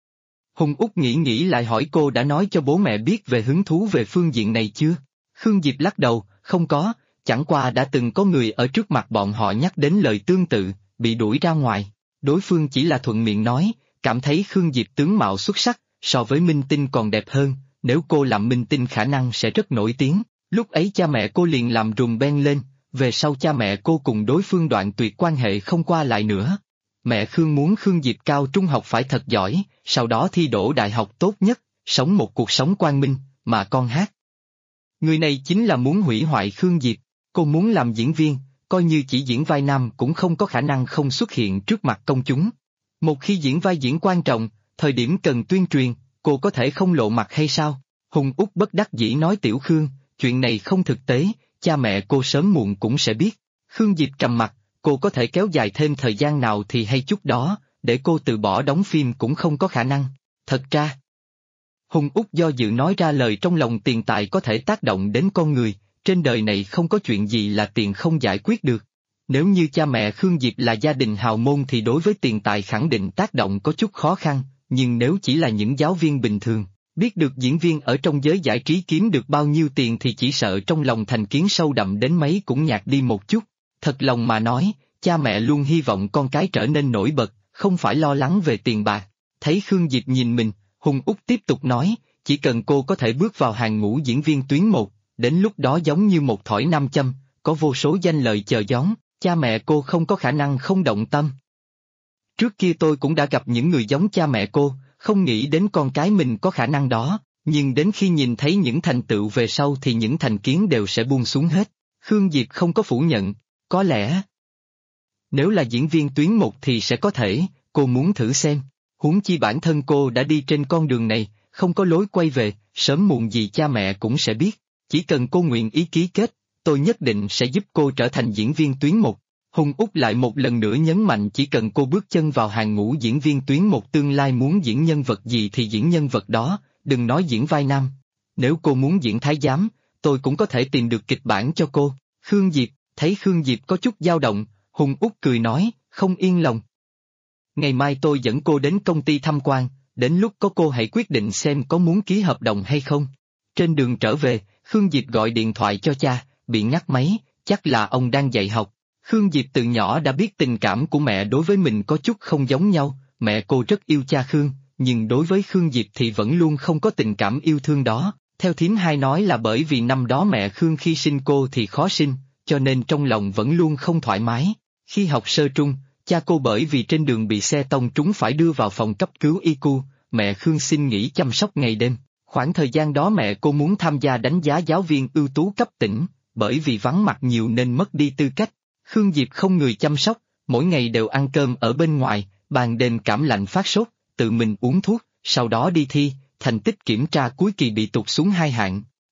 [SPEAKER 1] Hùng Úc nghĩ lại hỏi cô đã nói cho bố mẹ biết về hứng thú về phương diện này chưa? Khương Diệp lắc đầu, không có, chẳng qua đã từng có người ở trước mặt bọn họ nhắc đến lời tương tự, bị đuổi ra ngoài. Đối phương chỉ là thuận miệng nói, cảm thấy Khương Diệp tướng mạo xuất sắc, so với minh tinh còn đẹp hơn, nếu cô làm minh tinh khả năng sẽ rất nổi tiếng. Lúc ấy cha mẹ cô liền làm rùm beng lên, về sau cha mẹ cô cùng đối phương đoạn tuyệt quan hệ không qua lại nữa. Mẹ Khương muốn Khương Diệp cao trung học phải thật giỏi, sau đó thi đỗ đại học tốt nhất, sống một cuộc sống quang minh, mà con hát. Người này chính là muốn hủy hoại Khương Diệp, cô muốn làm diễn viên, coi như chỉ diễn vai nam cũng không có khả năng không xuất hiện trước mặt công chúng. Một khi diễn vai diễn quan trọng, thời điểm cần tuyên truyền, cô có thể không lộ mặt hay sao? Hùng Úc bất đắc dĩ nói Tiểu Khương, chuyện này không thực tế, cha mẹ cô sớm muộn cũng sẽ biết. Khương Diệp trầm mặt, cô có thể kéo dài thêm thời gian nào thì hay chút đó, để cô từ bỏ đóng phim cũng không có khả năng. Thật ra, Hùng Úc do dự nói ra lời trong lòng, tiền tài có thể tác động đến con người, trên đời này không có chuyện gì là tiền không giải quyết được. Nếu như cha mẹ Khương Diệp là gia đình hào môn thì đối với tiền tài khẳng định tác động có chút khó khăn, nhưng nếu chỉ là những giáo viên bình thường, biết được diễn viên ở trong giới giải trí kiếm được bao nhiêu tiền thì chỉ sợ trong lòng thành kiến sâu đậm đến mấy cũng nhạt đi một chút. Thật lòng mà nói, cha mẹ luôn hy vọng con cái trở nên nổi bật, không phải lo lắng về tiền bạc. Thấy Khương Diệp nhìn mình, Hùng Úc tiếp tục nói, chỉ cần cô có thể bước vào hàng ngũ diễn viên tuyến một, đến lúc đó giống như một thỏi nam châm, có vô số danh lợi chờ gióng, cha mẹ cô không có khả năng không động tâm. Trước kia tôi cũng đã gặp những người giống cha mẹ cô, không nghĩ đến con cái mình có khả năng đó, nhưng đến khi nhìn thấy những thành tựu về sau thì những thành kiến đều sẽ buông xuống hết. Khương Diệp không có phủ nhận, có lẽ nếu là diễn viên tuyến một thì sẽ có thể, cô muốn thử xem. Huống chi bản thân cô đã đi trên con đường này, không có lối quay về, sớm muộn gì cha mẹ cũng sẽ biết. Chỉ cần cô nguyện ý ký kết, tôi nhất định sẽ giúp cô trở thành diễn viên tuyến một. Hùng Úc lại một lần nữa nhấn mạnh chỉ cần cô bước chân vào hàng ngũ diễn viên tuyến một, tương lai muốn diễn nhân vật gì thì diễn nhân vật đó, đừng nói diễn vai nam. Nếu cô muốn diễn thái giám, tôi cũng có thể tìm được kịch bản cho cô. Khương Diệp, thấy Khương Diệp có chút dao động, Hùng Úc cười nói, không yên lòng. Ngày mai tôi dẫn cô đến công ty tham quan, đến lúc có cô hãy quyết định xem có muốn ký hợp đồng hay không. Trên đường trở về, Khương Diệp gọi điện thoại cho cha, bị ngắt máy, chắc là ông đang dạy học. Khương Diệp từ nhỏ đã biết tình cảm của mẹ đối với mình có chút không giống nhau, mẹ cô rất yêu cha Khương, nhưng đối với Khương Diệp thì vẫn luôn không có tình cảm yêu thương đó. Theo thím hai nói là bởi vì năm đó mẹ Khương khi sinh cô thì khó sinh, cho nên trong lòng vẫn luôn không thoải mái. Khi học sơ trung, cha cô bởi vì trên đường bị xe tông trúng phải đưa vào phòng cấp cứu ICU, mẹ Khương xin nghỉ chăm sóc ngày đêm. Khoảng thời gian đó mẹ cô muốn tham gia đánh giá giáo viên ưu tú cấp tỉnh, bởi vì vắng mặt nhiều nên mất đi tư cách. Khương Diệp không người chăm sóc, mỗi ngày đều ăn cơm ở bên ngoài, ban đêm cảm lạnh phát sốt, tự mình uống thuốc, sau đó đi thi, thành tích kiểm tra cuối kỳ bị tụt xuống 2 hạng.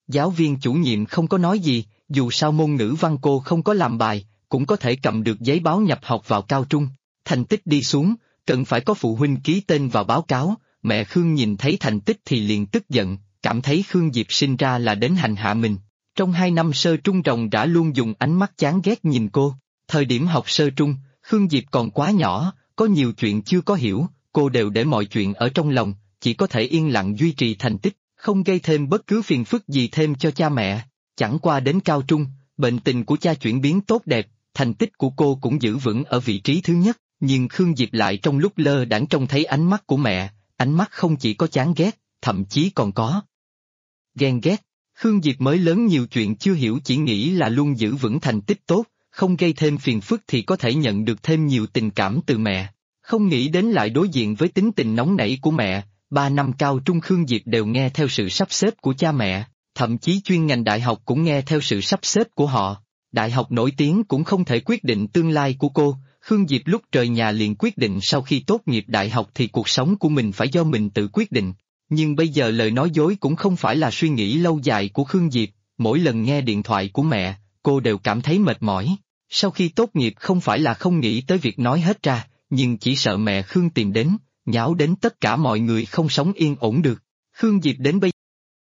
[SPEAKER 1] Giáo viên chủ nhiệm không có nói gì, dù sao môn ngữ văn cô không có làm bài, cũng có thể cầm được giấy báo nhập học vào cao trung. Thành tích đi xuống, cần phải có phụ huynh ký tên vào báo cáo, mẹ Khương nhìn thấy thành tích thì liền tức giận, cảm thấy Khương Diệp sinh ra là đến hành hạ mình. Trong 2 năm sơ trung ròng rã luôn dùng ánh mắt chán ghét nhìn cô, thời điểm học sơ trung, Khương Diệp còn quá nhỏ, có nhiều chuyện chưa có hiểu, cô đều để mọi chuyện ở trong lòng, chỉ có thể yên lặng duy trì thành tích, không gây thêm bất cứ phiền phức gì thêm cho cha mẹ. Chẳng qua đến cao trung, bệnh tình của cha chuyển biến tốt đẹp, thành tích của cô cũng giữ vững ở vị trí thứ nhất, nhưng Khương Diệp lại trong lúc lơ đãng trông thấy ánh mắt của mẹ, ánh mắt không chỉ có chán ghét, thậm chí còn có ghen ghét. Khương Diệp mới lớn nhiều chuyện chưa hiểu, chỉ nghĩ là luôn giữ vững thành tích tốt, không gây thêm phiền phức thì có thể nhận được thêm nhiều tình cảm từ mẹ. Không nghĩ đến lại đối diện với tính tình nóng nảy của mẹ, 3 năm cao trung Khương Diệp đều nghe theo sự sắp xếp của cha mẹ, thậm chí chuyên ngành đại học cũng nghe theo sự sắp xếp của họ. Đại học nổi tiếng cũng không thể quyết định tương lai của cô, Khương Diệp lúc trời nhà liền quyết định sau khi tốt nghiệp đại học thì cuộc sống của mình phải do mình tự quyết định. Nhưng bây giờ lời nói dối cũng không phải là suy nghĩ lâu dài của Khương Diệp, mỗi lần nghe điện thoại của mẹ, cô đều cảm thấy mệt mỏi. Sau khi tốt nghiệp không phải là không nghĩ tới việc nói hết ra, nhưng chỉ sợ mẹ Khương tìm đến, nháo đến tất cả mọi người không sống yên ổn được. Khương Diệp đến bây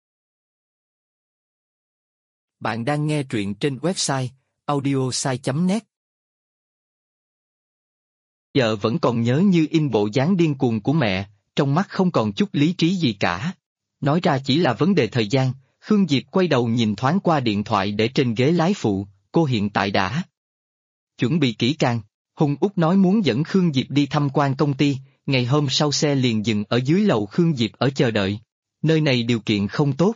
[SPEAKER 1] Bạn đang nghe truyện trên website audiosai.net. Giờ vẫn còn nhớ như in bộ dáng điên cuồng của mẹ, trong mắt không còn chút lý trí gì cả. Nói ra chỉ là vấn đề thời gian, Khương Diệp quay đầu nhìn thoáng qua điện thoại để trên ghế lái phụ, cô hiện tại đã chuẩn bị kỹ càng. Hùng Út nói muốn dẫn Khương Diệp đi tham quan công ty, ngày hôm sau xe liền dừng ở dưới lầu Khương Diệp ở chờ đợi. Nơi này điều kiện không tốt.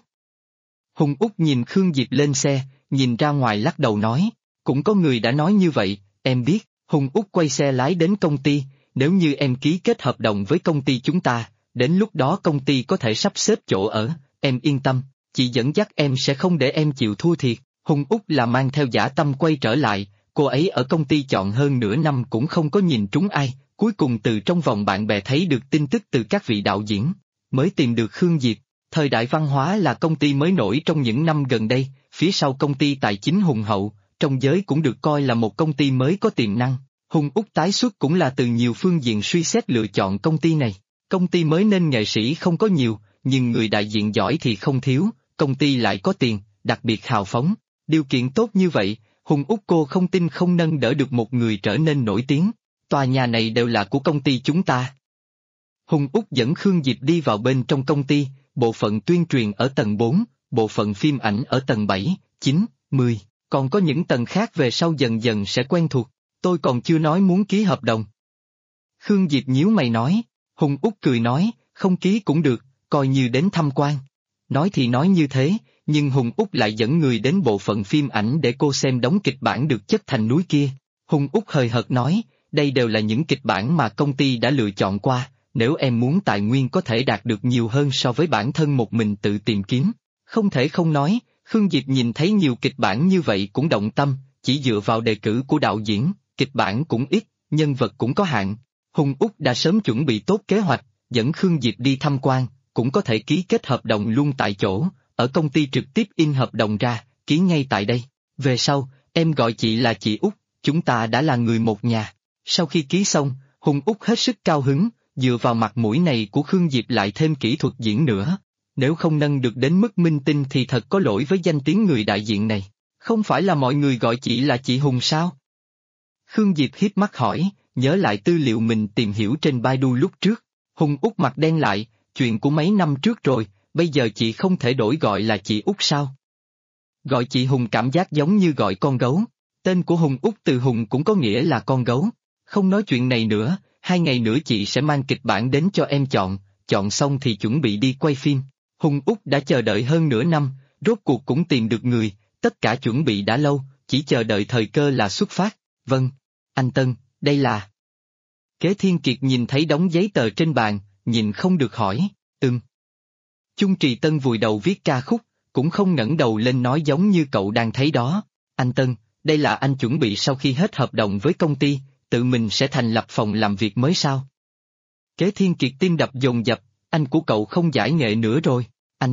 [SPEAKER 1] Hùng Út nhìn Khương Diệp lên xe, nhìn ra ngoài lắc đầu nói, cũng có người đã nói như vậy, em biết. Hùng Út quay xe lái đến công ty, nếu như em ký kết hợp đồng với công ty chúng ta, đến lúc đó công ty có thể sắp xếp chỗ ở, em yên tâm, chị dẫn dắt em sẽ không để em chịu thua thiệt. Hùng Út là mang theo dã tâm quay trở lại, cô ấy ở công ty chọn hơn nửa năm cũng không có nhìn trúng ai, cuối cùng từ trong vòng bạn bè thấy được tin tức từ các vị đạo diễn, mới tìm được Khương Diệp. Thời Đại Văn Hóa là công ty mới nổi trong những năm gần đây, phía sau công ty tài chính hùng hậu, trong giới cũng được coi là một công ty mới có tiềm năng. Hùng Út tái xuất cũng là từ nhiều phương diện suy xét lựa chọn công ty này. Công ty mới nên nghệ sĩ không có nhiều, nhưng người đại diện giỏi thì không thiếu, công ty lại có tiền, đặc biệt hào phóng. Điều kiện tốt như vậy, Hùng Út cô không tin không nâng đỡ được một người trở nên nổi tiếng. Tòa nhà này đều là của công ty chúng ta. Hùng Út dẫn Khương Diệp đi vào bên trong công ty, bộ phận tuyên truyền ở tầng 4, bộ phận phim ảnh ở tầng 7, 9, 10, còn có những tầng khác về sau dần dần sẽ quen thuộc. Tôi còn chưa nói muốn ký hợp đồng. Khương Diệp nhíu mày nói, Hùng Út cười nói, không ký cũng được, coi như đến tham quan. Nói thì nói như thế, nhưng Hùng Út lại dẫn người đến bộ phận phim ảnh để cô xem đóng kịch bản được chất thành núi kia. Hùng Út hời hợt nói, đây đều là những kịch bản mà công ty đã lựa chọn qua, nếu em muốn tài nguyên có thể đạt được nhiều hơn so với bản thân một mình tự tìm kiếm. Không thể không nói, Khương Diệp nhìn thấy nhiều kịch bản như vậy cũng động tâm, chỉ dựa vào đề cử của đạo diễn, kịch bản cũng ít, nhân vật cũng có hạn. Hùng Út đã sớm chuẩn bị tốt kế hoạch, dẫn Khương Diệp đi tham quan, cũng có thể ký kết hợp đồng luôn tại chỗ, ở công ty trực tiếp in hợp đồng ra, ký ngay tại đây. Về sau, em gọi chị là chị Út, chúng ta đã là người một nhà. Sau khi ký xong, Hùng Út hết sức cao hứng, dựa vào mặt mũi này của Khương Diệp lại thêm kỹ thuật diễn nữa. Nếu không nâng được đến mức minh tinh thì thật có lỗi với danh tiếng người đại diện này. Không phải là mọi người gọi chị là chị Hùng sao? Khương Diệp híp mắt hỏi, nhớ lại tư liệu mình tìm hiểu trên Baidu lúc trước. Hùng Út mặt đen lại, chuyện của mấy năm trước rồi, bây giờ chị không thể đổi gọi là chị Út sao? Gọi chị Hùng cảm giác giống như gọi con gấu. Tên của Hùng Út từ Hùng cũng có nghĩa là con gấu. Không nói chuyện này nữa, 2 ngày nữa chị sẽ mang kịch bản đến cho em chọn xong thì chuẩn bị đi quay phim. Hùng Út đã chờ đợi hơn nửa năm, rốt cuộc cũng tìm được người, tất cả chuẩn bị đã lâu, chỉ chờ đợi thời cơ là xuất phát. Vâng, anh Tân, đây là... Kế Thiên Kiệt nhìn thấy đống giấy tờ trên bàn, nhìn không được hỏi, Chung Trì Tân vùi đầu viết ca khúc, cũng không ngẩng đầu lên nói giống như cậu đang thấy đó. Anh Tân, đây là anh chuẩn bị sau khi hết hợp đồng với công ty, tự mình sẽ thành lập phòng làm việc mới sao? Kế Thiên Kiệt tim đập dồn dập, anh của cậu không giải nghệ nữa rồi. Anh Tân,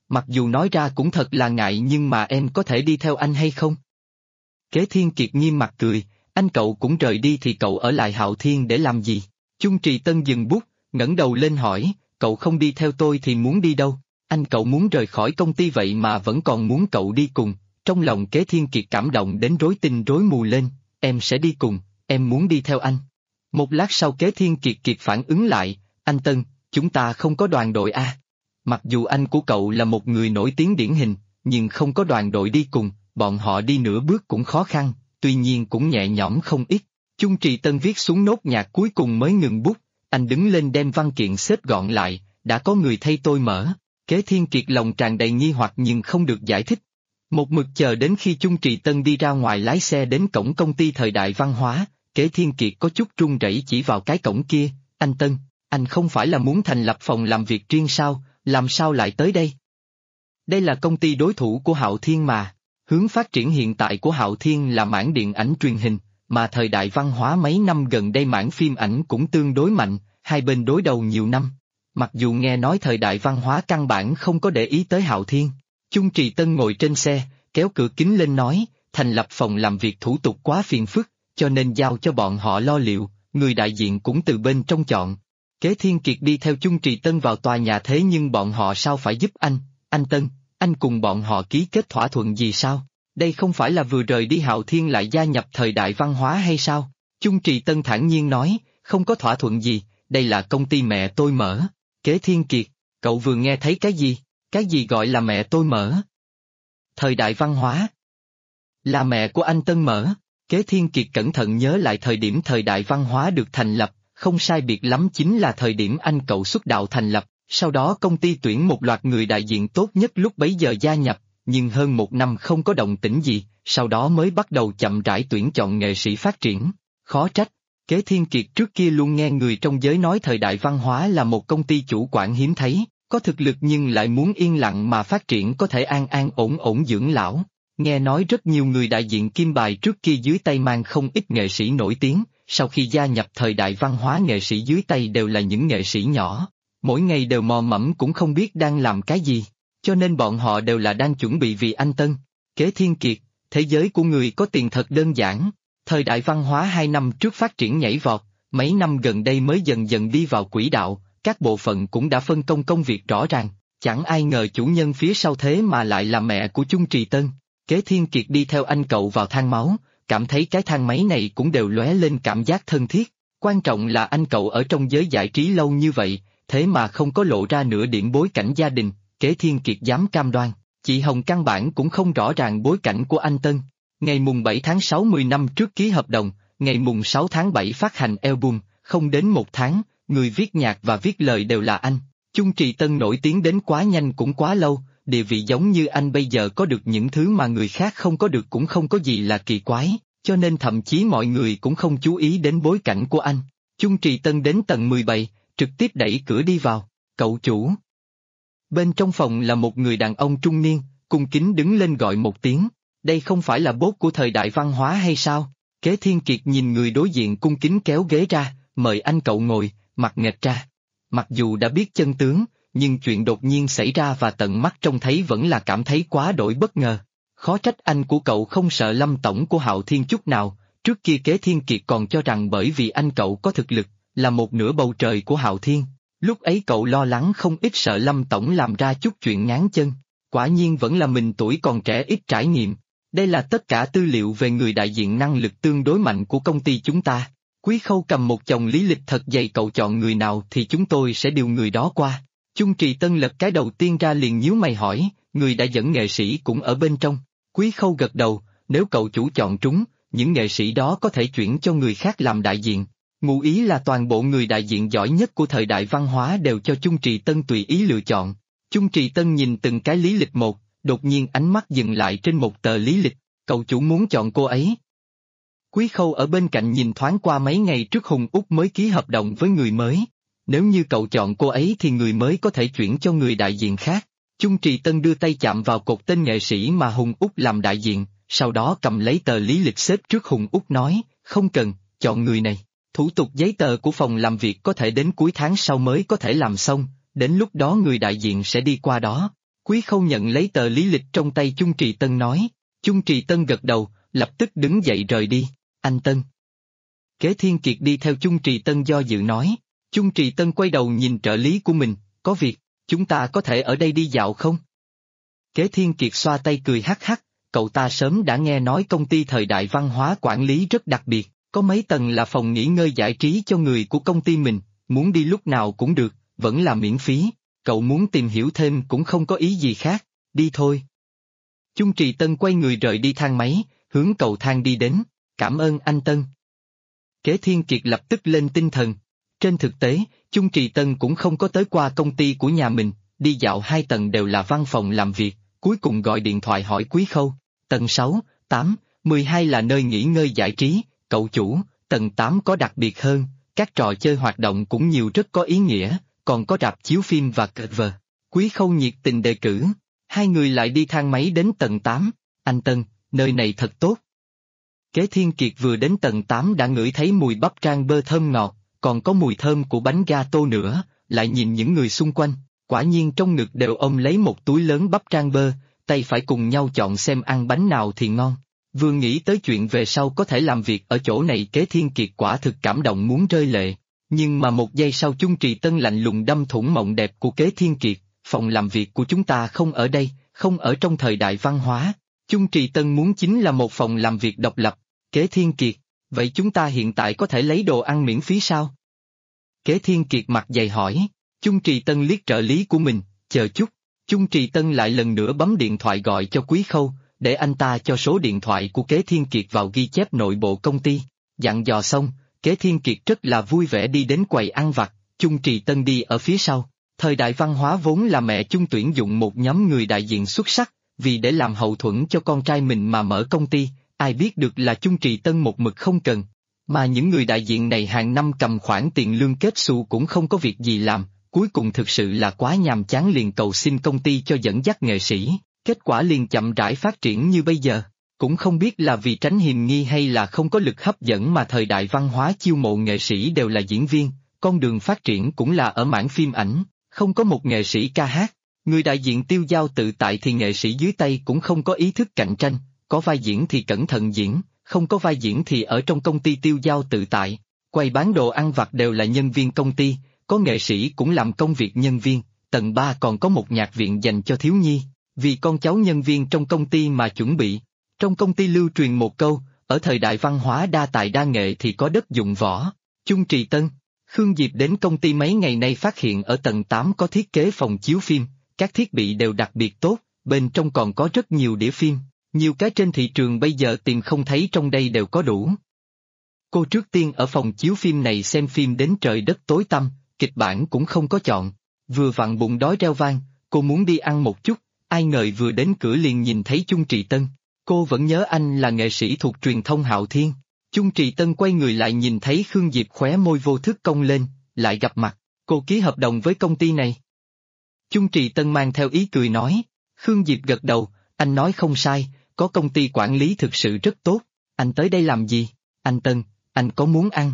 [SPEAKER 1] mặc dù nói ra cũng thật là ngại nhưng mà em có thể đi theo anh hay không? Kế Thiên Kiệt nghiêm mặt cười, anh cậu cũng rời đi thì cậu ở lại Hạo Thiên để làm gì? Chung Trì Tân dừng bút, ngẩng đầu lên hỏi, cậu không đi theo tôi thì muốn đi đâu? Anh cậu muốn rời khỏi công ty vậy mà vẫn còn muốn cậu đi cùng. Trong lòng Kế Thiên Kiệt cảm động đến rối tinh rối mù lên, em sẽ đi cùng, em muốn đi theo anh. Một lát sau Kế Thiên Kiệt kịp phản ứng lại, anh Tân, chúng ta không có đoàn đội à? Mặc dù anh của cậu là một người nổi tiếng điển hình, nhưng không có đoàn đội đi cùng, bọn họ đi nửa bước cũng khó khăn, tuy nhiên cũng nhẹ nhõm không ít. Chung Trì Tân viết xuống nốt nhạc cuối cùng mới ngừng bút, anh đứng lên đem văn kiện xếp gọn lại, đã có người thay tôi mở. Kế Thiên Kiệt lòng tràn đầy nghi hoặc nhưng không được giải thích. Một mực chờ đến khi Chung Trì Tân đi ra ngoài lái xe đến cổng công ty Thời Đại Văn Hóa, Kế Thiên Kiệt có chút run rẩy chỉ vào cái cổng kia, anh Tân, anh không phải là muốn thành lập phòng làm việc riêng sao, làm sao lại tới đây? Đây là công ty đối thủ của Hạo Thiên mà, hướng phát triển hiện tại của Hạo Thiên là mảng điện ảnh truyền hình, mà Thời Đại Văn Hóa mấy năm gần đây mảng phim ảnh cũng tương đối mạnh, hai bên đối đầu nhiều năm. Mặc dù nghe nói Thời Đại Văn Hóa căn bản không có để ý tới Hạo Thiên. Chung Trì Tân ngồi trên xe, kéo cửa kính lên nói, thành lập phòng làm việc thủ tục quá phiền phức, cho nên giao cho bọn họ lo liệu, người đại diện cũng từ bên trong chọn. Kế Thiên Kiệt đi theo Chung Trì Tân vào tòa nhà thế nhưng bọn họ sao phải giúp anh Tân, anh cùng bọn họ ký kết thỏa thuận gì sao? Đây không phải là vừa rời đi Hạo Thiên lại gia nhập Thời Đại Văn Hóa hay sao? Chung Trì Tân thản nhiên nói, không có thỏa thuận gì, đây là công ty mẹ tôi mở. Kế Thiên Kiệt, cậu vừa nghe thấy cái gì? Cái gì gọi là mẹ tôi mở? Thời Đại Văn Hóa. Là mẹ của anh Tân mở. Kế Thiên Kiệt cẩn thận nhớ lại thời điểm Thời Đại Văn Hóa được thành lập, không sai biệt lắm chính là thời điểm anh cậu xuất đạo thành lập, sau đó công ty tuyển một loạt người đại diện tốt nhất lúc bấy giờ gia nhập, nhưng hơn một năm không có động tĩnh gì, sau đó mới bắt đầu chậm rãi tuyển chọn nghệ sĩ phát triển. Khó trách. Kế Thiên Kiệt trước kia luôn nghe người trong giới nói Thời Đại Văn Hóa là một công ty chủ quản hiếm thấy, có thực lực nhưng lại muốn yên lặng mà phát triển có thể an an ổn ổn dưỡng lão. Nghe nói rất nhiều người đại diện kim bài trước kia dưới tay mang không ít nghệ sĩ nổi tiếng, sau khi gia nhập Thời Đại Văn Hóa nghệ sĩ dưới tay đều là những nghệ sĩ nhỏ, mỗi ngày đều mò mẫm cũng không biết đang làm cái gì, cho nên bọn họ đều là đang chuẩn bị vì anh Tân. Kế Thiên Kiệt, thế giới của người có tiền thật đơn giản. Thời Đại Văn Hóa 2 năm trước phát triển nhảy vọt, mấy năm gần đây mới dần dần đi vào quỹ đạo, các bộ phận cũng đã phân công công việc rõ ràng, chẳng ai ngờ chủ nhân phía sau thế mà lại là mẹ của Chung Trì Tân. Kế Thiên Kiệt đi theo anh cậu vào thang máu, cảm thấy cái thang máy này cũng đều lóe lên cảm giác thân thiết, quan trọng là anh cậu ở trong giới giải trí lâu như vậy, thế mà không có lộ ra nửa điểm bối cảnh gia đình. Kế Thiên Kiệt dám cam đoan, chị Hồng căn bản cũng không rõ ràng bối cảnh của anh Tân. Ngày mùng 7 tháng 6 10 năm trước ký hợp đồng, ngày mùng 6 tháng 7 phát hành album, không đến một tháng, người viết nhạc và viết lời đều là anh. Chung Trì Tân nổi tiếng đến quá nhanh cũng quá lâu, địa vị giống như anh bây giờ có được những thứ mà người khác không có được cũng không có gì là kỳ quái, cho nên thậm chí mọi người cũng không chú ý đến bối cảnh của anh. Chung Trì Tân đến tầng 17, trực tiếp đẩy cửa đi vào, cậu chủ. Bên trong phòng là một người đàn ông trung niên, cung kính đứng lên gọi một tiếng. Đây không phải là boss của Thời Đại Văn Hóa hay sao? Kế Thiên Kiệt nhìn người đối diện cung kính kéo ghế ra, mời anh cậu ngồi, mặt nghệch ra. Mặc dù đã biết chân tướng, nhưng chuyện đột nhiên xảy ra và tận mắt trông thấy vẫn là cảm thấy quá đổi bất ngờ. Khó trách anh của cậu không sợ Lâm tổng của Hạo Thiên chút nào, trước kia Kế Thiên Kiệt còn cho rằng bởi vì anh cậu có thực lực, là một nửa bầu trời của Hạo Thiên. Lúc ấy cậu lo lắng không ít sợ Lâm tổng làm ra chút chuyện ngáng chân. Quả nhiên vẫn là mình tuổi còn trẻ ít trải nghiệm. Đây là tất cả tư liệu về người đại diện năng lực tương đối mạnh của công ty chúng ta. Quý Khâu cầm một chồng lý lịch thật dày, cậu chọn người nào thì chúng tôi sẽ điều người đó qua. Chung Trì Tân lật cái đầu tiên ra liền nhíu mày hỏi, người đã dẫn nghệ sĩ cũng ở bên trong. Quý Khâu gật đầu, nếu cậu chủ chọn trúng, những nghệ sĩ đó có thể chuyển cho người khác làm đại diện. Ngụ ý là toàn bộ người đại diện giỏi nhất của Thời Đại Văn Hóa đều cho Chung Trì Tân tùy ý lựa chọn. Chung Trì Tân nhìn từng cái lý lịch một, đột nhiên ánh mắt dừng lại trên một tờ lý lịch, cậu chủ muốn chọn cô ấy. Quý Khâu ở bên cạnh nhìn thoáng qua mấy ngày trước Hùng Úc mới ký hợp đồng với người mới. Nếu như cậu chọn cô ấy thì người mới có thể chuyển cho người đại diện khác. Chung Trì Tân đưa tay chạm vào cột tên nghệ sĩ mà Hùng Úc làm đại diện, sau đó cầm lấy tờ lý lịch xếp trước Hùng Úc nói, không cần, chọn người này. Thủ tục giấy tờ của phòng làm việc có thể đến cuối tháng sau mới có thể làm xong, đến lúc đó người đại diện sẽ đi qua đó. Quý Khâu nhận lấy tờ lý lịch trong tay Chung Trì Tân nói. Chung Trì Tân gật đầu, lập tức đứng dậy rời đi. Anh Tân. Kế Thiên Kiệt đi theo Chung Trì Tân do dự nói. Chung Trì Tân quay đầu nhìn trợ lý của mình, có việc, chúng ta có thể ở đây đi dạo không? Kế Thiên Kiệt xoa tay cười hắc hắc, cậu ta sớm đã nghe nói công ty Thời Đại Văn Hóa quản lý rất đặc biệt, có mấy tầng là phòng nghỉ ngơi giải trí cho người của công ty mình, muốn đi lúc nào cũng được, vẫn là miễn phí, cậu muốn tìm hiểu thêm cũng không có ý gì khác, đi thôi. Chung Trì Tân quay người rời đi thang máy, hướng cầu thang đi đến, cảm ơn anh Tân. Kế Thiên Kiệt lập tức lên tinh thần. Trên thực tế, Chung Trì Tân cũng không có tới qua công ty của nhà mình, đi dạo 2 tầng đều là văn phòng làm việc, cuối cùng gọi điện thoại hỏi Quý Khâu. Tầng 6, 8, 12 là nơi nghỉ ngơi giải trí, cậu chủ, tầng 8 có đặc biệt hơn, các trò chơi hoạt động cũng nhiều rất có ý nghĩa, còn có rạp chiếu phim và cover. Quý Khâu nhiệt tình đề cử, hai người lại đi thang máy đến tầng 8, anh Tân, nơi này thật tốt. Kế Thiên Kiệt vừa đến tầng 8 đã ngửi thấy mùi bắp rang bơ thơm ngọt, còn có mùi thơm của bánh gato nữa, lại nhìn những người xung quanh, quả nhiên trong ngực đều ôm lấy một túi lớn bắp rang bơ, tay phải cùng nhau chọn xem ăn bánh nào thì ngon. Vừa nghĩ tới chuyện về sau có thể làm việc ở chỗ này Kế Thiên Kiệt quả thực cảm động muốn rơi lệ, nhưng mà một giây sau Chung Trì Tân lạnh lùng đâm thủng mộng đẹp của Kế Thiên Kiệt, phòng làm việc của chúng ta không ở đây, không ở trong Thời Đại Văn Hóa. Chung Trì Tân muốn chính là một phòng làm việc độc lập. Kế Thiên Kiệt, vậy chúng ta hiện tại có thể lấy đồ ăn miễn phí sao? Kế Thiên Kiệt mặt dày hỏi, Chung Trì Tân liếc trợ lý của mình, chờ chút. Chung Trì Tân lại lần nữa bấm điện thoại gọi cho Quý Khâu, để anh ta cho số điện thoại của Kế Thiên Kiệt vào ghi chép nội bộ công ty. Dặn dò xong, Kế Thiên Kiệt rất là vui vẻ đi đến quầy ăn vặt, Chung Trì Tân đi ở phía sau. Thời Đại Văn Hóa vốn là mẹ Chung tuyển dụng một nhóm người đại diện xuất sắc, vì để làm hậu thuẫn cho con trai mình mà mở công ty, ai biết được là Chung Trì Tân một mực không cần. Mà những người đại diện này hàng năm cầm khoản tiền lương kết xù cũng không có việc gì làm, cuối cùng thực sự là quá nhàm chán liền cầu xin công ty cho dẫn dắt nghệ sĩ, kết quả liền chậm rãi phát triển như bây giờ. Cũng không biết là vì tránh hiềm nghi hay là không có lực hấp dẫn mà Thời Đại Văn Hóa chiêu mộ nghệ sĩ đều là diễn viên, con đường phát triển cũng là ở mảng phim ảnh, không có một nghệ sĩ ca hát. Người đại diện Tiêu Giao tự tại thì nghệ sĩ dưới tay cũng không có ý thức cạnh tranh, có vai diễn thì cẩn thận diễn, không có vai diễn thì ở trong công ty Tiêu Giao tự tại, quầy bán đồ ăn vặt đều là nhân viên công ty, có nghệ sĩ cũng làm công việc nhân viên, tầng 3 còn có một nhạc viện dành cho thiếu nhi, vì con cháu nhân viên trong công ty mà chuẩn bị. Trong công ty lưu truyền một câu, ở Thời Đại Văn Hóa đa tài đa nghệ thì có đất dụng võ. Chung Trì Tân, Khương Diệp đến công ty mấy ngày nay phát hiện ở tầng 8 có thiết kế phòng chiếu phim, các thiết bị đều đặc biệt tốt, bên trong còn có rất nhiều đĩa phim, nhiều cái trên thị trường bây giờ tìm không thấy trong đây đều có đủ. Cô trước tiên ở phòng chiếu phim này xem phim đến trời đất tối tăm, kịch bản cũng không có chọn, vừa vặn bụng đói reo vang, cô muốn đi ăn một chút, ai ngờ vừa đến cửa liền nhìn thấy Chung Trì Tân. Cô vẫn nhớ anh là nghệ sĩ thuộc truyền thông Hạo Thiên. Chung Trì Tân quay người lại nhìn thấy Khương Diệp khóe môi vô thức cong lên, lại gặp mặt, cô ký hợp đồng với công ty này. Chung Trì Tân mang theo ý cười nói, Khương Diệp gật đầu, anh nói không sai, có công ty quản lý thực sự rất tốt, anh tới đây làm gì? Anh Tân, anh có muốn ăn?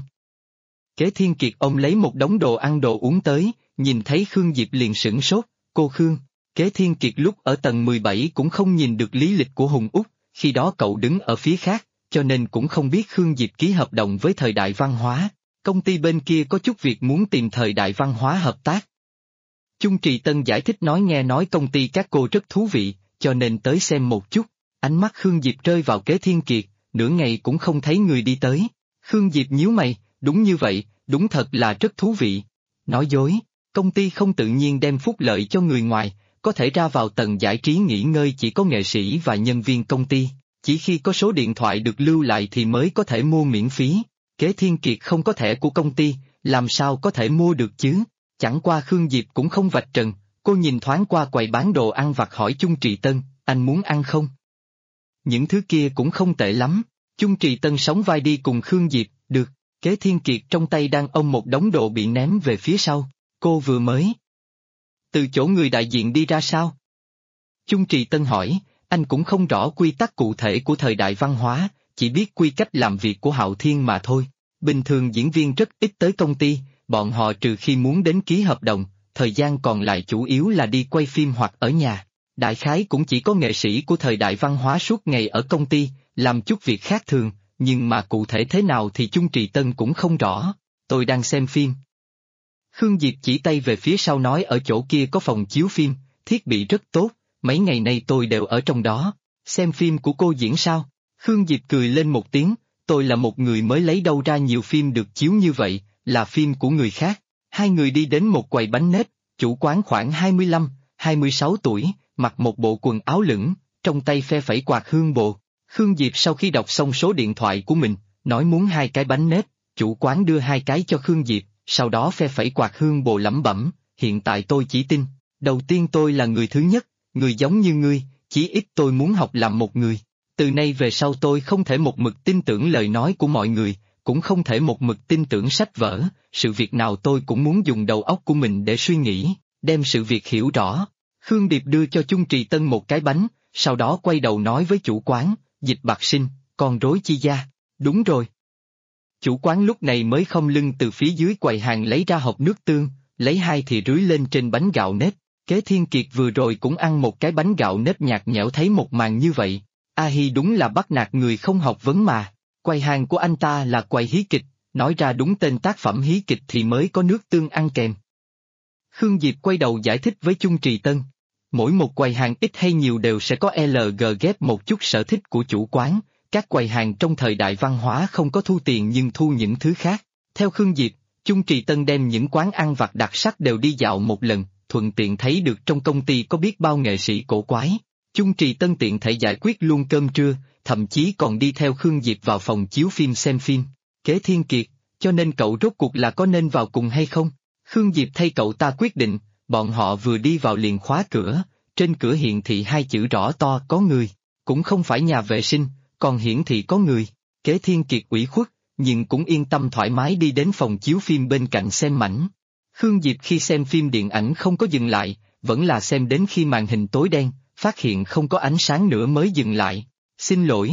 [SPEAKER 1] Kế Thiên Kiệt ôm lấy một đống đồ ăn đồ uống tới, nhìn thấy Khương Diệp liền sửng sốt, cô Khương. Kế Thiên Kiệt lúc ở tầng 17 cũng không nhìn được lý lịch của Hùng Úc, khi đó cậu đứng ở phía khác, cho nên cũng không biết Khương Diệp ký hợp đồng với Thời Đại Văn Hóa, công ty bên kia có chút việc muốn tìm Thời Đại Văn Hóa hợp tác. Chung Trì Tân giải thích nói nghe nói công ty các cô rất thú vị, cho nên tới xem một chút, ánh mắt Khương Diệp rơi vào Kế Thiên Kiệt, nửa ngày cũng không thấy người đi tới. Khương Diệp nhíu mày, đúng như vậy, đúng thật là rất thú vị. Nói dối, công ty không tự nhiên đem phúc lợi cho người ngoài, có thể ra vào tầng giải trí nghỉ ngơi chỉ có nghệ sĩ và nhân viên công ty, chỉ khi có số điện thoại được lưu lại thì mới có thể mua miễn phí. Kế Thiên Kiệt không có thẻ của công ty, làm sao có thể mua được chứ? Chẳng qua Khương Diệp cũng không vạch trần, cô nhìn thoáng qua quầy bán đồ ăn vặt hỏi Chung Trì Tân, anh muốn ăn không? Những thứ kia cũng không tệ lắm. Chung Trì Tân sóng vai đi cùng Khương Diệp, được. Kế Thiên Kiệt trong tay đang ôm một đống đồ bị ném về phía sau, cô vừa mới từ chỗ người đại diện đi ra sao? Chung Trì Tân hỏi, anh cũng không rõ quy tắc cụ thể của Thời Đại Văn Hóa, chỉ biết quy cách làm việc của Hạo Thiên mà thôi. Bình thường diễn viên rất ít tới công ty, bọn họ trừ khi muốn đến ký hợp đồng, thời gian còn lại chủ yếu là đi quay phim hoặc ở nhà. Đại khái cũng chỉ có nghệ sĩ của thời đại văn hóa suốt ngày ở công ty, làm chút việc khác thường, nhưng mà cụ thể thế nào thì Chung Trì Tân cũng không rõ. Tôi đang xem phim. Khương Diệp chỉ tay về phía sau nói ở chỗ kia có phòng chiếu phim, thiết bị rất tốt, mấy ngày nay tôi đều ở trong đó. Xem phim của cô diễn sao? Khương Diệp cười lên một tiếng, tôi là một người mới lấy đâu ra nhiều phim được chiếu như vậy, là phim của người khác. Hai người đi đến một quầy bánh nếp, chủ quán khoảng 25, 26 tuổi, mặc một bộ quần áo lửng, trong tay phe phẩy quạt hương bồ. Khương Diệp sau khi đọc xong số điện thoại của mình, nói muốn 2 cái bánh nếp, chủ quán đưa 2 cái cho Khương Diệp, sau đó phe phẩy quạt hương bồ lẩm bẩm, hiện tại tôi chỉ tin, đầu tiên tôi là người thứ nhất, người giống như ngươi, chí ít tôi muốn học làm một người. Từ nay về sau tôi không thể một mực tin tưởng lời nói của mọi người, cũng không thể một mực tin tưởng sách vở, sự việc nào tôi cũng muốn dùng đầu óc của mình để suy nghĩ, đem sự việc hiểu rõ. Khương Điệp đưa cho Chung Trì Tân một cái bánh, sau đó quay đầu nói với chủ quán, Dịch Bạc Sinh, con rối chi gia, đúng rồi. Chủ quán lúc này mới không lưng từ phía dưới quầy hàng lấy ra hộp nước tương, lấy 2 thìa rưới lên trên bánh gạo nếp. Kế Thiên Kiệt vừa rồi cũng ăn một cái bánh gạo nếp nhạt nhẽo thấy một màn như vậy. A Hi đúng là bắt nạt người không học vấn mà. Quầy hàng của anh ta là quầy hí kịch, nói ra đúng tên tác phẩm hí kịch thì mới có nước tương ăn kèm. Khương Diệp quay đầu giải thích với Chung Trì Tân. Mỗi một quầy hàng ít hay nhiều đều sẽ có LG ghép một chút sở thích của chủ quán, các quầy hàng trong thời đại văn hóa không có thu tiền nhưng thu những thứ khác. Theo Khương Diệp, Chung Trì Tân đem những quán ăn vặt đặc sắc đều đi dạo một lần, thuận tiện thấy được trong công ty có biết bao nghệ sĩ cổ quái. Chung Trì Tân tiện thể giải quyết luôn cơm trưa, thậm chí còn đi theo Khương Diệp vào phòng chiếu phim xem phim. Kế Thiên Kiệt, cho nên cậu rốt cuộc là có nên vào cùng hay không? Khương Diệp thay cậu ta quyết định, bọn họ vừa đi vào liền khóa cửa, trên cửa hiện thị 2 chữ rõ to có người, cũng không phải nhà vệ sinh, còn hiển thị có người. Kế Thiên Kiệt ủy khuất, nhưng cũng yên tâm thoải mái đi đến phòng chiếu phim bên cạnh xem mảnh. Khương Diệp khi xem phim điện ảnh không có dừng lại, vẫn là xem đến khi màn hình tối đen, phát hiện không có ánh sáng nữa mới dừng lại. Xin lỗi.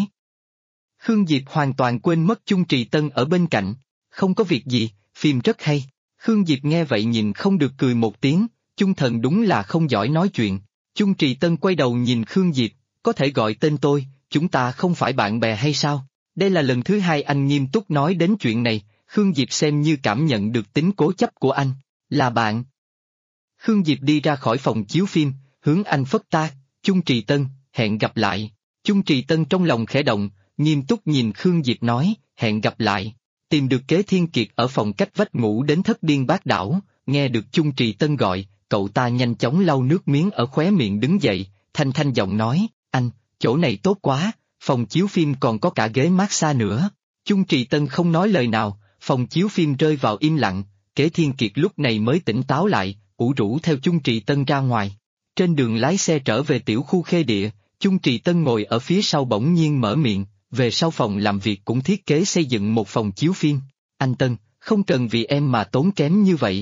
[SPEAKER 1] Khương Diệp hoàn toàn quên mất Chung Trì Tân ở bên cạnh. Không có việc gì, phim rất hay. Khương Diệp nghe vậy nhìn không được cười một tiếng, Chung thần đúng là không giỏi nói chuyện. Chung Trì Tân quay đầu nhìn Khương Diệp, có thể gọi tên tôi, chúng ta không phải bạn bè hay sao? Đây là lần thứ 2 anh nghiêm túc nói đến chuyện này, Khương Diệp xem như cảm nhận được tính cố chấp của anh. Là bạn. Khương Diệp đi ra khỏi phòng chiếu phim, hướng anh phất tay, Chung Trì Tân, hẹn gặp lại. Chung Trì Tân trong lòng khẽ động, nghiêm túc nhìn Khương Diệp nói, hẹn gặp lại. Tìm được Kế Thiên Kiệt ở phòng cách vách ngủ đến thất điên bát đảo, nghe được Chung Trì Tân gọi, cậu ta nhanh chóng lau nước miếng ở khóe miệng đứng dậy, thanh thanh giọng nói, anh, chỗ này tốt quá, phòng chiếu phim còn có cả ghế massage nữa. Chung Trì Tân không nói lời nào, phòng chiếu phim rơi vào im lặng, Kế Thiên Kiệt lúc này mới tỉnh táo lại, ủ rũ theo Chung Trì Tân ra ngoài. Trên đường lái xe trở về tiểu khu Khê Địa, Chung Trì Tân ngồi ở phía sau bỗng nhiên mở miệng, về sau phòng làm việc cũng thiết kế xây dựng một phòng chiếu phim. Anh Tân, không cần vì em mà tốn kém như vậy.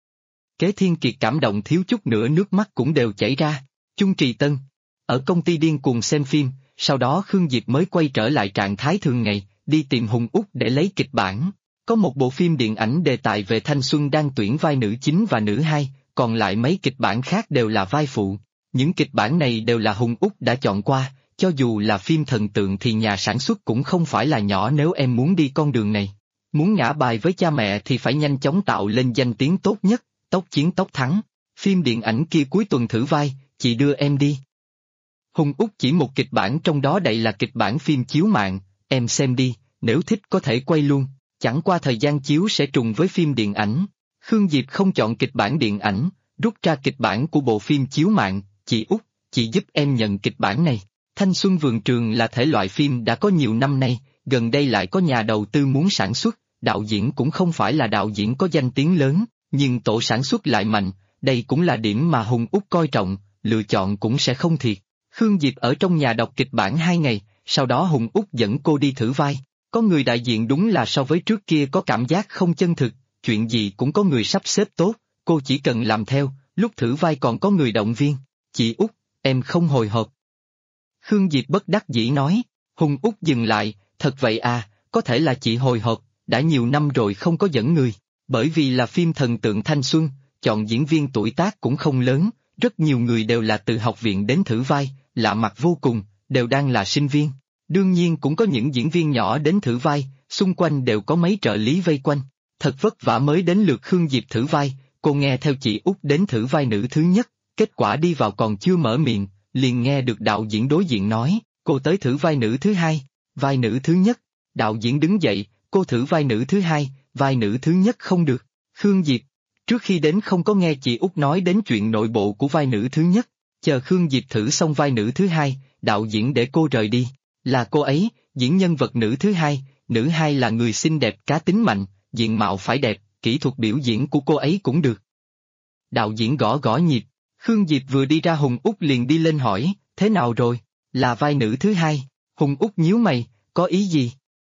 [SPEAKER 1] Kế Thiên Kiệt cảm động thiếu chút nữa nước mắt cũng đều chảy ra. Chung Trì Tân, ở công ty điên cuồng xem phim, sau đó Khương Diệp mới quay trở lại trạng thái thường ngày, đi tìm Hùng Út để lấy kịch bản. Có một bộ phim điện ảnh đề tài về thanh xuân đang tuyển vai nữ chính và nữ hai, còn lại mấy kịch bản khác đều là vai phụ. Những kịch bản này đều là Hùng Út đã chọn qua, cho dù là phim thần tượng thì nhà sản xuất cũng không phải là nhỏ nếu em muốn đi con đường này. Muốn ngã bài với cha mẹ thì phải nhanh chóng tạo lên danh tiếng tốt nhất, tốc chiến tốc thắng. Phim điện ảnh kia cuối tuần thử vai, chị đưa em đi. Hùng Út chỉ một kịch bản trong đó đây là kịch bản phim chiếu mạng, em xem đi, nếu thích có thể quay luôn, chẳng qua thời gian chiếu sẽ trùng với phim điện ảnh. Khương Diệp không chọn kịch bản điện ảnh, rút ra kịch bản của bộ phim chiếu mạng, chị Út, chị giúp em nhận kịch bản này. Thanh xuân vườn trường là thể loại phim đã có nhiều năm nay, gần đây lại có nhà đầu tư muốn sản xuất, đạo diễn cũng không phải là đạo diễn có danh tiếng lớn, nhưng tổ sản xuất lại mạnh, đây cũng là điểm mà Hùng Út coi trọng, lựa chọn cũng sẽ không thiệt. Khương Diệp ở trong nhà đọc kịch bản 2 ngày, sau đó Hùng Út dẫn cô đi thử vai, có người đại diện đúng là so với trước kia có cảm giác không chân thực, chuyện gì cũng có người sắp xếp tốt, cô chỉ cần làm theo, lúc thử vai còn có người động viên. Chị Út, em không hồi hộp. Khương Diệp bất đắc dĩ nói. Hùng Út dừng lại, thật vậy à, có thể là chị hồi hộp, đã nhiều năm rồi không có dẫn người, bởi vì là phim thần tượng thanh xuân, chọn diễn viên tuổi tác cũng không lớn, Rất nhiều người đều là từ học viện đến thử vai, lạ mặt vô cùng, đều đang là sinh viên. Đương nhiên cũng có những diễn viên nhỏ đến thử vai, xung quanh đều có mấy trợ lý vây quanh. Thật vất vả mới đến lượt Khương Diệp thử vai, cô nghe theo chị út đến thử vai nữ thứ nhất, kết quả đi vào còn chưa mở miệng, liền nghe được đạo diễn đối diện nói, cô tới thử vai nữ thứ hai, vai nữ thứ nhất. Đạo diễn đứng dậy, cô thử vai nữ thứ hai, vai nữ thứ nhất không được. Khương Diệp, trước khi đến không có nghe chị út nói đến chuyện nội bộ của vai nữ thứ nhất, chờ Khương Diệp thử xong vai nữ thứ hai, đạo diễn để cô rời đi. Là cô ấy, diễn nhân vật nữ thứ hai, nữ hai là người xinh đẹp cá tính mạnh, diện mạo phải đẹp, kỹ thuật biểu diễn của cô ấy cũng được. Đạo diễn gõ gõ nhịp, Khương Diệp vừa đi ra Hùng Út liền đi lên hỏi, thế nào rồi, là vai nữ thứ hai. Hùng Út nhíu mày, có ý gì?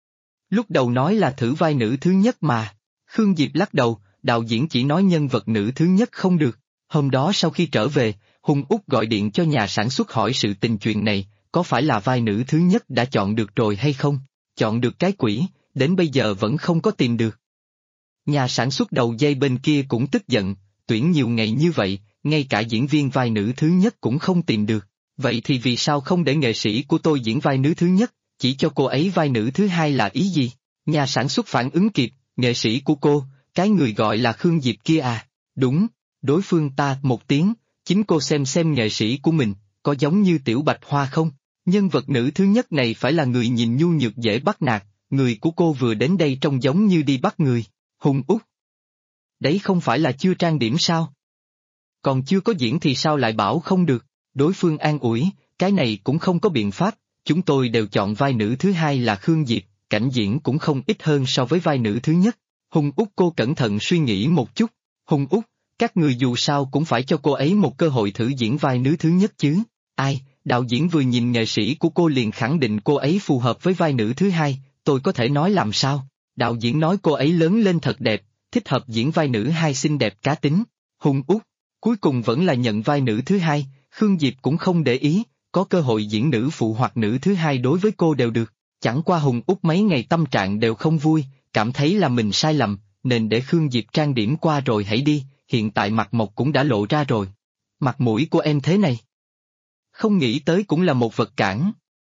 [SPEAKER 1] Lúc đầu nói là thử vai nữ thứ nhất mà. Khương Diệp lắc đầu, đạo diễn chỉ nói nhân vật nữ thứ nhất không được. Hôm đó sau khi trở về, Hùng Út gọi điện cho nhà sản xuất hỏi sự tình chuyện này, có phải là vai nữ thứ nhất đã chọn được rồi hay không? Chọn được cái quỷ, đến bây giờ vẫn không có tìm được. Nhà sản xuất đầu dây bên kia cũng tức giận, tuyển nhiều ngày như vậy, ngay cả diễn viên vai nữ thứ nhất cũng không tìm được. Vậy thì vì sao không để nghệ sĩ của tôi diễn vai nữ thứ nhất, chỉ cho cô ấy vai nữ thứ hai là ý gì? Nhà sản xuất phản ứng kịp, nghệ sĩ của cô, cái người gọi là Khương Diệp kia à? Đúng, đối phương ta một tiếng, chính cô xem nghệ sĩ của mình, có giống như Tiểu Bạch Hoa không? Nhân vật nữ thứ nhất này phải là người nhìn nhu nhược dễ bắt nạt, người của cô vừa đến đây trông giống như đi bắt người. Hùng Út. Đấy không phải là chưa trang điểm sao? Còn chưa có diễn thì sao lại bảo không được? Đối phương an ủi, cái này cũng không có biện pháp, chúng tôi đều chọn vai nữ thứ hai là Khương Diệp, cảnh diễn cũng không ít hơn so với vai nữ thứ nhất. Hùng Út cô cẩn thận suy nghĩ một chút, Hùng Út, các người dù sao cũng phải cho cô ấy một cơ hội thử diễn vai nữ thứ nhất chứ. Ai, đạo diễn vừa nhìn nghệ sĩ của cô liền khẳng định cô ấy phù hợp với vai nữ thứ hai, tôi có thể nói làm sao? Đạo diễn nói cô ấy lớn lên thật đẹp, thích hợp diễn vai nữ hai xinh đẹp cá tính. Hùng Út, cuối cùng vẫn là nhận vai nữ thứ hai, Khương Diệp cũng không để ý, có cơ hội diễn nữ phụ hoặc nữ thứ hai đối với cô đều được. Chẳng qua Hùng Út mấy ngày tâm trạng đều không vui, cảm thấy là mình sai lầm, nên để Khương Diệp trang điểm qua rồi hãy đi, hiện tại mặt mộc cũng đã lộ ra rồi. Mặt mũi của em thế này, không nghĩ tới cũng là một vật cản.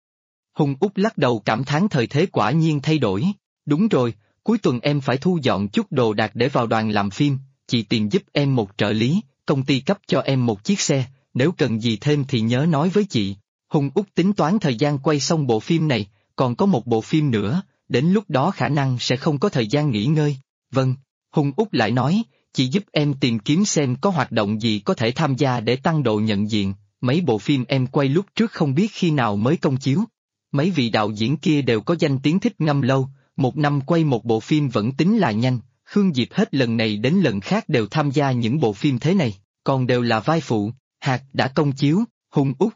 [SPEAKER 1] Hùng Út lắc đầu cảm thán thời thế quả nhiên thay đổi. Đúng rồi, cuối tuần em phải thu dọn chút đồ đạc để vào đoàn làm phim, chị tìm giúp em một trợ lý, công ty cấp cho em một chiếc xe, nếu cần gì thêm thì nhớ nói với chị. Hùng Út tính toán thời gian quay xong bộ phim này, còn có một bộ phim nữa, đến lúc đó khả năng sẽ không có thời gian nghỉ ngơi. Vâng, Hùng Út lại nói, chị giúp em tìm kiếm xem có hoạt động gì có thể tham gia để tăng độ nhận diện, mấy bộ phim em quay lúc trước không biết khi nào mới công chiếu. Mấy vị đạo diễn kia đều có danh tiếng thích ngâm lâu, một năm quay một bộ phim vẫn tính là nhanh, Khương Diệp hết lần này đến lần khác đều tham gia những bộ phim thế này, còn đều là vai phụ. Hạt đã công chiếu, Hùng Út.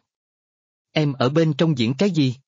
[SPEAKER 1] Em ở bên trong diễn cái gì?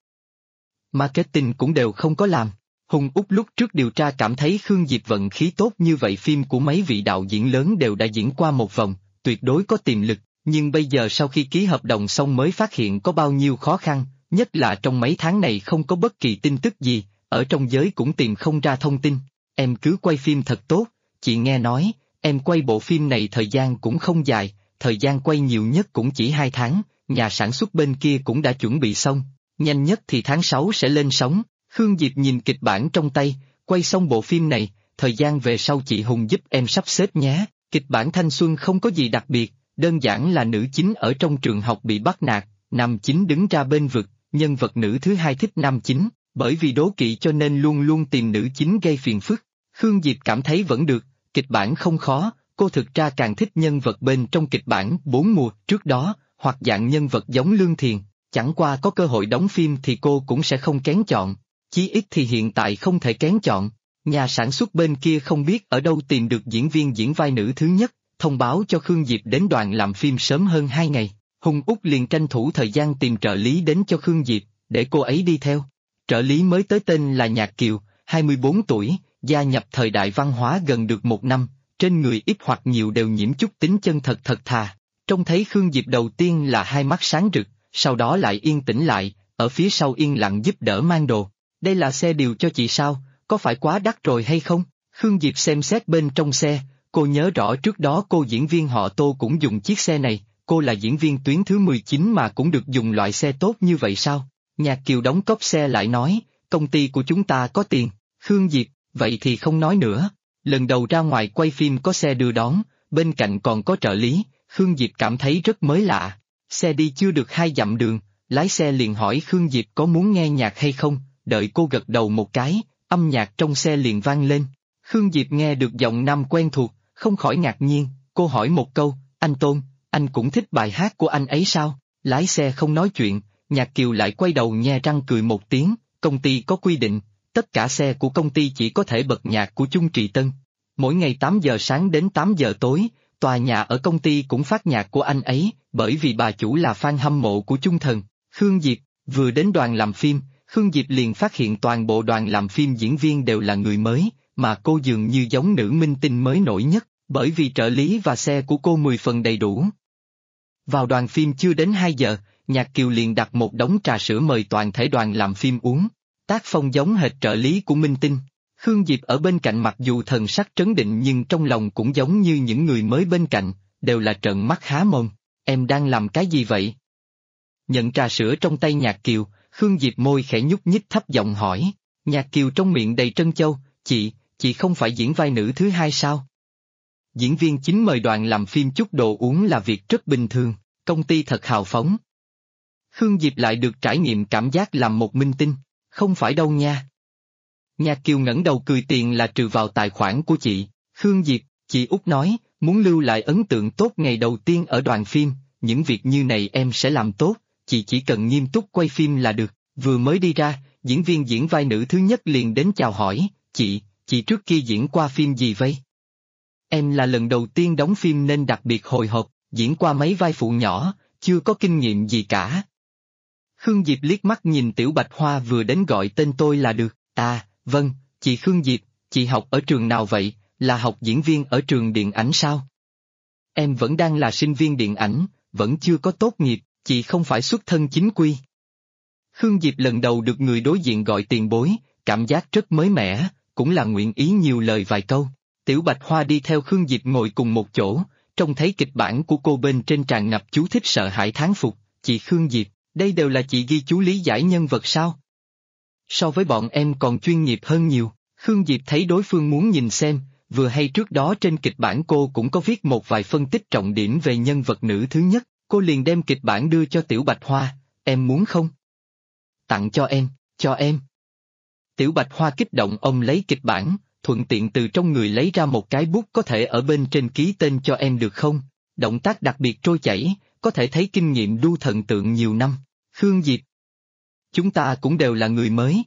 [SPEAKER 1] Marketing cũng đều không có làm. Hùng Út lúc trước điều tra cảm thấy Khương Diệp vận khí tốt như vậy phim của mấy vị đạo diễn lớn đều đã diễn qua một vòng, tuyệt đối có tiềm lực, nhưng bây giờ sau khi ký hợp đồng xong mới phát hiện có bao nhiêu khó khăn, nhất là trong mấy tháng này không có bất kỳ tin tức gì, ở trong giới cũng tìm không ra thông tin. Em cứ quay phim thật tốt, chị nghe nói, em quay bộ phim này thời gian cũng không dài, thời gian quay nhiều nhất cũng chỉ 2 tháng, nhà sản xuất bên kia cũng đã chuẩn bị xong, nhanh nhất thì tháng 6 sẽ lên sóng. Khương Diệp nhìn kịch bản trong tay, quay xong bộ phim này, thời gian về sau chị Hùng giúp em sắp xếp nhé. Kịch bản thanh xuân không có gì đặc biệt, đơn giản là nữ chính ở trong trường học bị bắt nạt, nam chính đứng ra bên vực, nhân vật nữ thứ hai thích nam chính, bởi vì đố kỵ cho nên luôn luôn tìm nữ chính gây phiền phức. Khương Diệp cảm thấy vẫn được, kịch bản không khó, cô thực ra càng thích nhân vật bên trong kịch bản 4 mùa trước đó, hoặc dạng nhân vật giống Lương Thiền, chẳng qua có cơ hội đóng phim thì cô cũng sẽ không kén chọn. Chí ít thì hiện tại không thể kén chọn, nhà sản xuất bên kia không biết ở đâu tìm được diễn viên diễn vai nữ thứ nhất, thông báo cho Khương Diệp đến đoàn làm phim sớm hơn 2 ngày, Hùng Út liền tranh thủ thời gian tìm trợ lý đến cho Khương Diệp, để cô ấy đi theo. Trợ lý mới tới tên là Nhạc Kiều, 24 tuổi, gia nhập thời đại văn hóa gần được 1 năm, trên người ít hoặc nhiều đều nhiễm chút tính chân thật thật thà. Trông thấy Khương Diệp đầu tiên là hai mắt sáng rực, sau đó lại yên tĩnh lại, ở phía sau yên lặng giúp đỡ mang đồ. Đây là xe điều cho chị sao, có phải quá đắt rồi hay không? Khương Diệp xem xét bên trong xe, cô nhớ rõ trước đó cô diễn viên họ Tô cũng dùng chiếc xe này, cô là diễn viên tuyến thứ 19 mà cũng được dùng loại xe tốt như vậy sao? Nhạc Kiều đóng cốp xe lại nói, công ty của chúng ta có tiền. Khương Diệp, vậy thì không nói nữa. Lần đầu ra ngoài quay phim có xe đưa đón, bên cạnh còn có trợ lý, Khương Diệp cảm thấy rất mới lạ. Xe đi chưa được 2 dặm đường, lái xe liền hỏi Khương Diệp có muốn nghe nhạc hay không, đợi cô gật đầu một cái, âm nhạc trong xe liền vang lên. Khương Diệp nghe được giọng nam quen thuộc, không khỏi ngạc nhiên, cô hỏi một câu, anh Tôn, anh cũng thích bài hát của anh ấy sao? Lái xe không nói chuyện, Nhạc Kiều lại quay đầu nhe răng cười một tiếng, công ty có quy định, tất cả xe của công ty chỉ có thể bật nhạc của Chung Trì Tân. Mỗi ngày 8 giờ sáng đến 8 giờ tối, tòa nhà ở công ty cũng phát nhạc của anh ấy, bởi vì bà chủ là fan hâm mộ của Chung Thần. Khương Diệp, vừa đến đoàn làm phim, Khương Diệp liền phát hiện toàn bộ đoàn làm phim diễn viên đều là người mới, mà cô dường như giống nữ minh tinh mới nổi nhất, bởi vì trợ lý và xe của cô 10 phần đầy đủ. Vào đoàn phim chưa đến 2 giờ, Nhạc Kiều liền đặt một đống trà sữa mời toàn thể đoàn làm phim uống. Tác phong giống hệt trợ lý của minh tinh. Khương Diệp ở bên cạnh mặc dù thần sắc trấn định nhưng trong lòng cũng giống như những người mới bên cạnh, đều là trợn mắt há mồm. Em đang làm cái gì vậy? Nhận trà sữa trong tay Nhạc Kiều, Khương Diệp môi khẽ nhúc nhích thấp giọng hỏi. Nhạc Kiều trong miệng đầy trân châu, chị không phải diễn vai nữ thứ 2 sao? Diễn viên chính mời đoàn làm phim chút đồ uống là việc rất bình thường, công ty thật hào phóng. Khương Diệp lại được trải nghiệm cảm giác làm một minh tinh, không phải đâu nha. Nhạc Kiều ngẩng đầu cười, tiền là trừ vào tài khoản của chị. Khương Diệp, chị Út nói, muốn lưu lại ấn tượng tốt ngày đầu tiên ở đoàn phim, những việc như này em sẽ làm tốt, chị chỉ cần nghiêm túc quay phim là được. Vừa mới đi ra, diễn viên diễn vai nữ thứ nhất liền đến chào hỏi, chị trước kia diễn qua phim gì vậy? Em là lần đầu tiên đóng phim nên đặc biệt hồi hộp, diễn qua mấy vai phụ nhỏ, chưa có kinh nghiệm gì cả. Khương Diệp liếc mắt nhìn Tiểu Bạch Hoa vừa đến gọi tên tôi là được. À, vâng, chị Khương Diệp, chị học ở trường nào vậy, là học diễn viên ở trường điện ảnh sao? Em vẫn đang là sinh viên điện ảnh, vẫn chưa có tốt nghiệp, chị không phải xuất thân chính quy. Khương Diệp lần đầu được người đối diện gọi tiền bối, cảm giác rất mới mẻ, cũng là nguyện ý nhiều lời vài câu. Tiểu Bạch Hoa đi theo Khương Diệp ngồi cùng một chỗ, trông thấy kịch bản của cô bên trên tràn ngập chú thích sợ hãi thán phục, chị Khương Diệp, đây đều là chị ghi chú lý giải nhân vật sao? So với bọn em còn chuyên nghiệp hơn nhiều. Khương Diệp thấy đối phương muốn nhìn xem, vừa hay trước đó trên kịch bản cô cũng có viết một vài phân tích trọng điểm về nhân vật nữ thứ nhất, cô liền đem kịch bản đưa cho Tiểu Bạch Hoa, em muốn không? Tặng cho em. Tiểu Bạch Hoa kích động ôm lấy kịch bản, thuận tiện từ trong người lấy ra một cái bút, có thể ở bên trên ký tên cho em được không? Động tác đặc biệt trôi chảy, có thể thấy kinh nghiệm đu thần tượng nhiều năm. Khương Diệp, chúng ta cũng đều là người mới.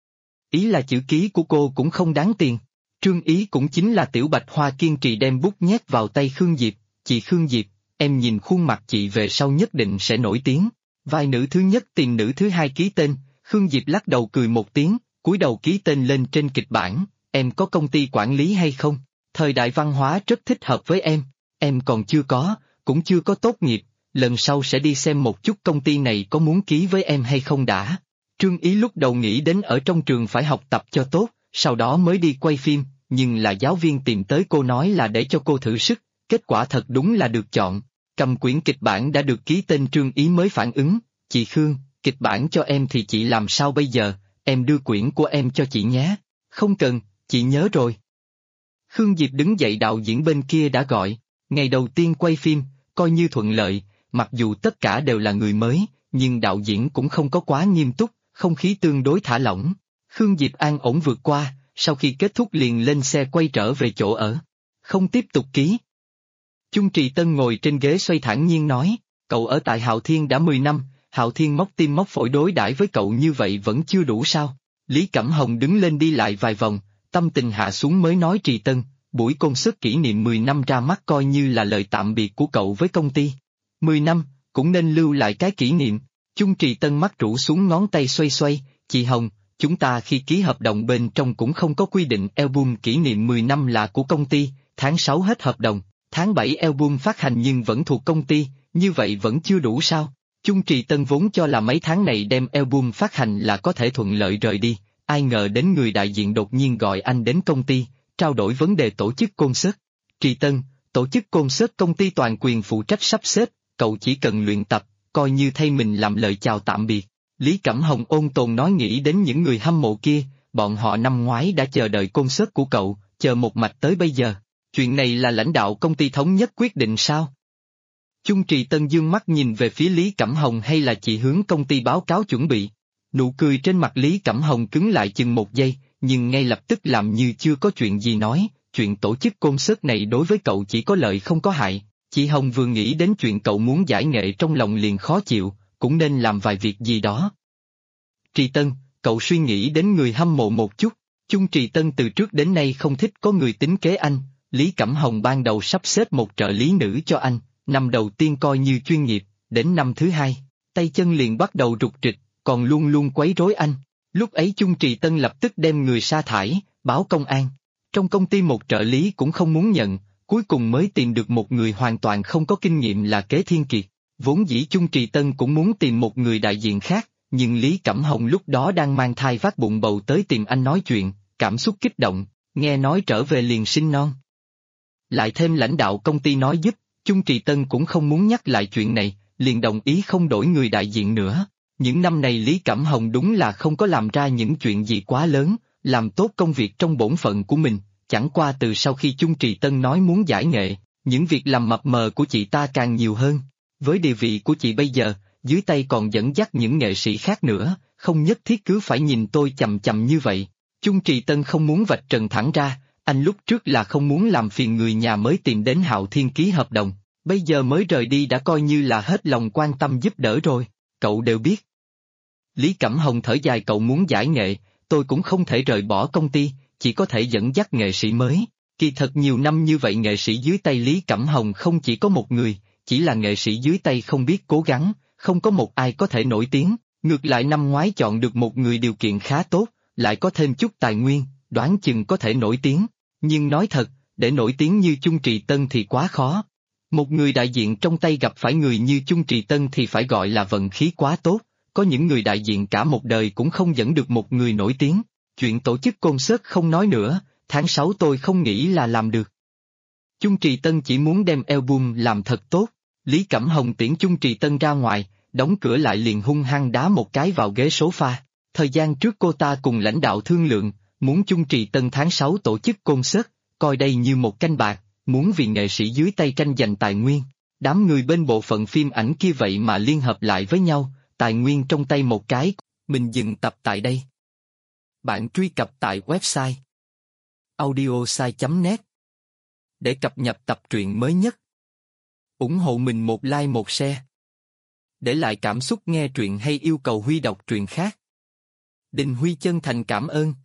[SPEAKER 1] Ý là chữ ký của cô cũng không đáng tiền. Trương ý cũng chính là Tiểu Bạch Hoa kiên trì đem bút nhét vào tay Khương Diệp. Chị Khương Diệp, em nhìn khuôn mặt chị về sau nhất định sẽ nổi tiếng. Vai nữ thứ nhất tìm nữ thứ 2 ký tên. Khương Diệp lắc đầu cười một tiếng, cúi đầu ký tên lên trên kịch bản. Em có công ty quản lý hay không? Thời đại văn hóa rất thích hợp với em còn chưa có, cũng chưa có tốt nghiệp, lần sau sẽ đi xem một chút công ty này có muốn ký với em hay không đã. Trương Ý lúc đầu nghĩ đến ở trong trường phải học tập cho tốt, sau đó mới đi quay phim, nhưng là giáo viên tìm tới cô nói là để cho cô thử sức, kết quả thật đúng là được chọn. Cầm quyển kịch bản đã được ký tên Trương Ý mới phản ứng, chị Khương, kịch bản cho em thì chị làm sao bây giờ, em đưa quyển của em cho chị nhé. Không cần, chị nhớ rồi. Khương Diệp đứng dậy, đạo diễn bên kia đã gọi, ngày đầu tiên quay phim, coi như thuận lợi, mặc dù tất cả đều là người mới, nhưng đạo diễn cũng không có quá nghiêm túc, không khí tương đối thả lỏng. Khương Diệp an ổn vượt qua, sau khi kết thúc liền lên xe quay trở về chỗ ở. Không tiếp tục ký. Chung Trì Tân ngồi trên ghế xoay thản nhiên nói, cậu ở tại Hạo Thiên đã 10 năm, Hạo Thiên móc tim móc phổi đối đãi với cậu như vậy vẫn chưa đủ sao? Lý Cẩm Hồng đứng lên đi lại vài vòng, tâm tình hạ xuống mới nói, Trì Tân, buổi concert kỷ niệm 10 năm ra mắt coi như là lời tạm biệt của cậu với công ty. 10 năm, cũng nên lưu lại cái kỷ niệm. Chung Trì Tân mắt rũ xuống, ngón tay xoay xoay, chị Hồng, chúng ta khi ký hợp đồng bên trong cũng không có quy định album kỷ niệm 10 năm là của công ty, tháng 6 hết hợp đồng, tháng 7 album phát hành nhưng vẫn thuộc công ty, như vậy vẫn chưa đủ sao? Chung Trì Tân vốn cho là mấy tháng này đem album phát hành là có thể thuận lợi rời đi, ai ngờ đến người đại diện đột nhiên gọi anh đến công ty, trao đổi vấn đề tổ chức concert. Trì Tân, tổ chức concert công ty toàn quyền phụ trách sắp xếp, cậu chỉ cần luyện tập, coi như thay mình làm lời chào tạm biệt. Lý Cẩm Hồng ôn tồn nói nghĩ đến những người hâm mộ kia, bọn họ năm ngoái đã chờ đợi concert của cậu, chờ một mạch tới bây giờ. Chuyện này là lãnh đạo công ty thống nhất quyết định sao? Chung Trì Tân dương mắt nhìn về phía Lý Cẩm Hồng hay là chỉ hướng công ty báo cáo chuẩn bị. Nụ cười trên mặt Lý Cẩm Hồng cứng lại chừng một giây, nhưng ngay lập tức làm như chưa có chuyện gì nói, chuyện tổ chức concert này đối với cậu chỉ có lợi không có hại. Chị Hồng vừa nghĩ đến chuyện cậu muốn giải nghệ trong lòng liền khó chịu, cũng nên làm vài việc gì đó. Trì Tân, cậu suy nghĩ đến người hâm mộ một chút. Chung Trì Tân từ trước đến nay không thích có người tính kế anh, Lý Cẩm Hồng ban đầu sắp xếp một trợ lý nữ cho anh, năm đầu tiên coi như chuyên nghiệp, đến năm thứ hai, tay chân liền bắt đầu rục rịch, còn luôn luôn quấy rối anh. Lúc ấy Chung Trì Tân lập tức đem người sa thải, báo công an. Trong công ty một trợ lý cũng không muốn nhận, cuối cùng mới tìm được một người hoàn toàn không có kinh nghiệm là Kế Thiên Kiệt. Vốn dĩ Chung Trì Tân cũng muốn tìm một người đại diện khác, nhưng Lý Cẩm Hồng lúc đó đang mang thai vác bụng bầu tới tìm anh nói chuyện, cảm xúc kích động, nghe nói trở về liền sinh non. Lại thêm lãnh đạo công ty nói giúp, Chung Trì Tân cũng không muốn nhắc lại chuyện này, liền đồng ý không đổi người đại diện nữa. Những năm này Lý Cẩm Hồng đúng là không có làm ra những chuyện gì quá lớn, làm tốt công việc trong bổn phận của mình, chẳng qua từ sau khi Chung Trì Tân nói muốn giải nghệ, những việc làm mập mờ của chị ta càng nhiều hơn. Với địa vị của chị bây giờ, dưới tay còn dẫn dắt những nghệ sĩ khác nữa, không nhất thiết cứ phải nhìn tôi chằm chằm như vậy. Chung Trì Tân không muốn vạch trần thẳng ra, anh lúc trước là không muốn làm phiền người nhà mới tìm đến Hạo Thiên ký hợp đồng, bây giờ mới rời đi đã coi như là hết lòng quan tâm giúp đỡ rồi, cậu đều biết. Lý Cẩm Hồng thở dài cậu muốn giải nghệ, tôi cũng không thể rời bỏ công ty, chỉ có thể dẫn dắt nghệ sĩ mới. Kỳ thật nhiều năm như vậy nghệ sĩ dưới tay Lý Cẩm Hồng không chỉ có một người, chỉ là nghệ sĩ dưới tay không biết cố gắng, không có một ai có thể nổi tiếng, ngược lại năm ngoái chọn được một người điều kiện khá tốt, lại có thêm chút tài nguyên, đoán chừng có thể nổi tiếng. Nhưng nói thật, để nổi tiếng như Chung Trì Tân thì quá khó. Một người đại diện trong tay gặp phải người như Chung Trì Tân thì phải gọi là vận khí quá tốt, có những người đại diện cả một đời cũng không dẫn được một người nổi tiếng. Chuyện tổ chức concert không nói nữa, tháng 6 tôi không nghĩ là làm được. Chung Trì Tân chỉ muốn đem album làm thật tốt, Lý Cẩm Hồng tiễn Chung Trì Tân ra ngoài, đóng cửa lại liền hung hăng đá một cái vào ghế sofa. Thời gian trước cô ta cùng lãnh đạo thương lượng, muốn Chung Trì Tân tháng 6 tổ chức concert, coi đây như một canh bạc, muốn vì nghệ sĩ dưới tay tranh giành tài nguyên. Đám người bên bộ phận phim ảnh kia vậy mà liên hợp lại với nhau, tài nguyên trong tay một cái, mình dừng tập tại đây. Bạn truy cập tại website audiosai.net để cập nhật tập truyện mới nhất. Ủng hộ mình một like một share. Để lại cảm xúc nghe truyện hay yêu cầu Huy đọc truyện khác. Đình Huy chân thành cảm ơn.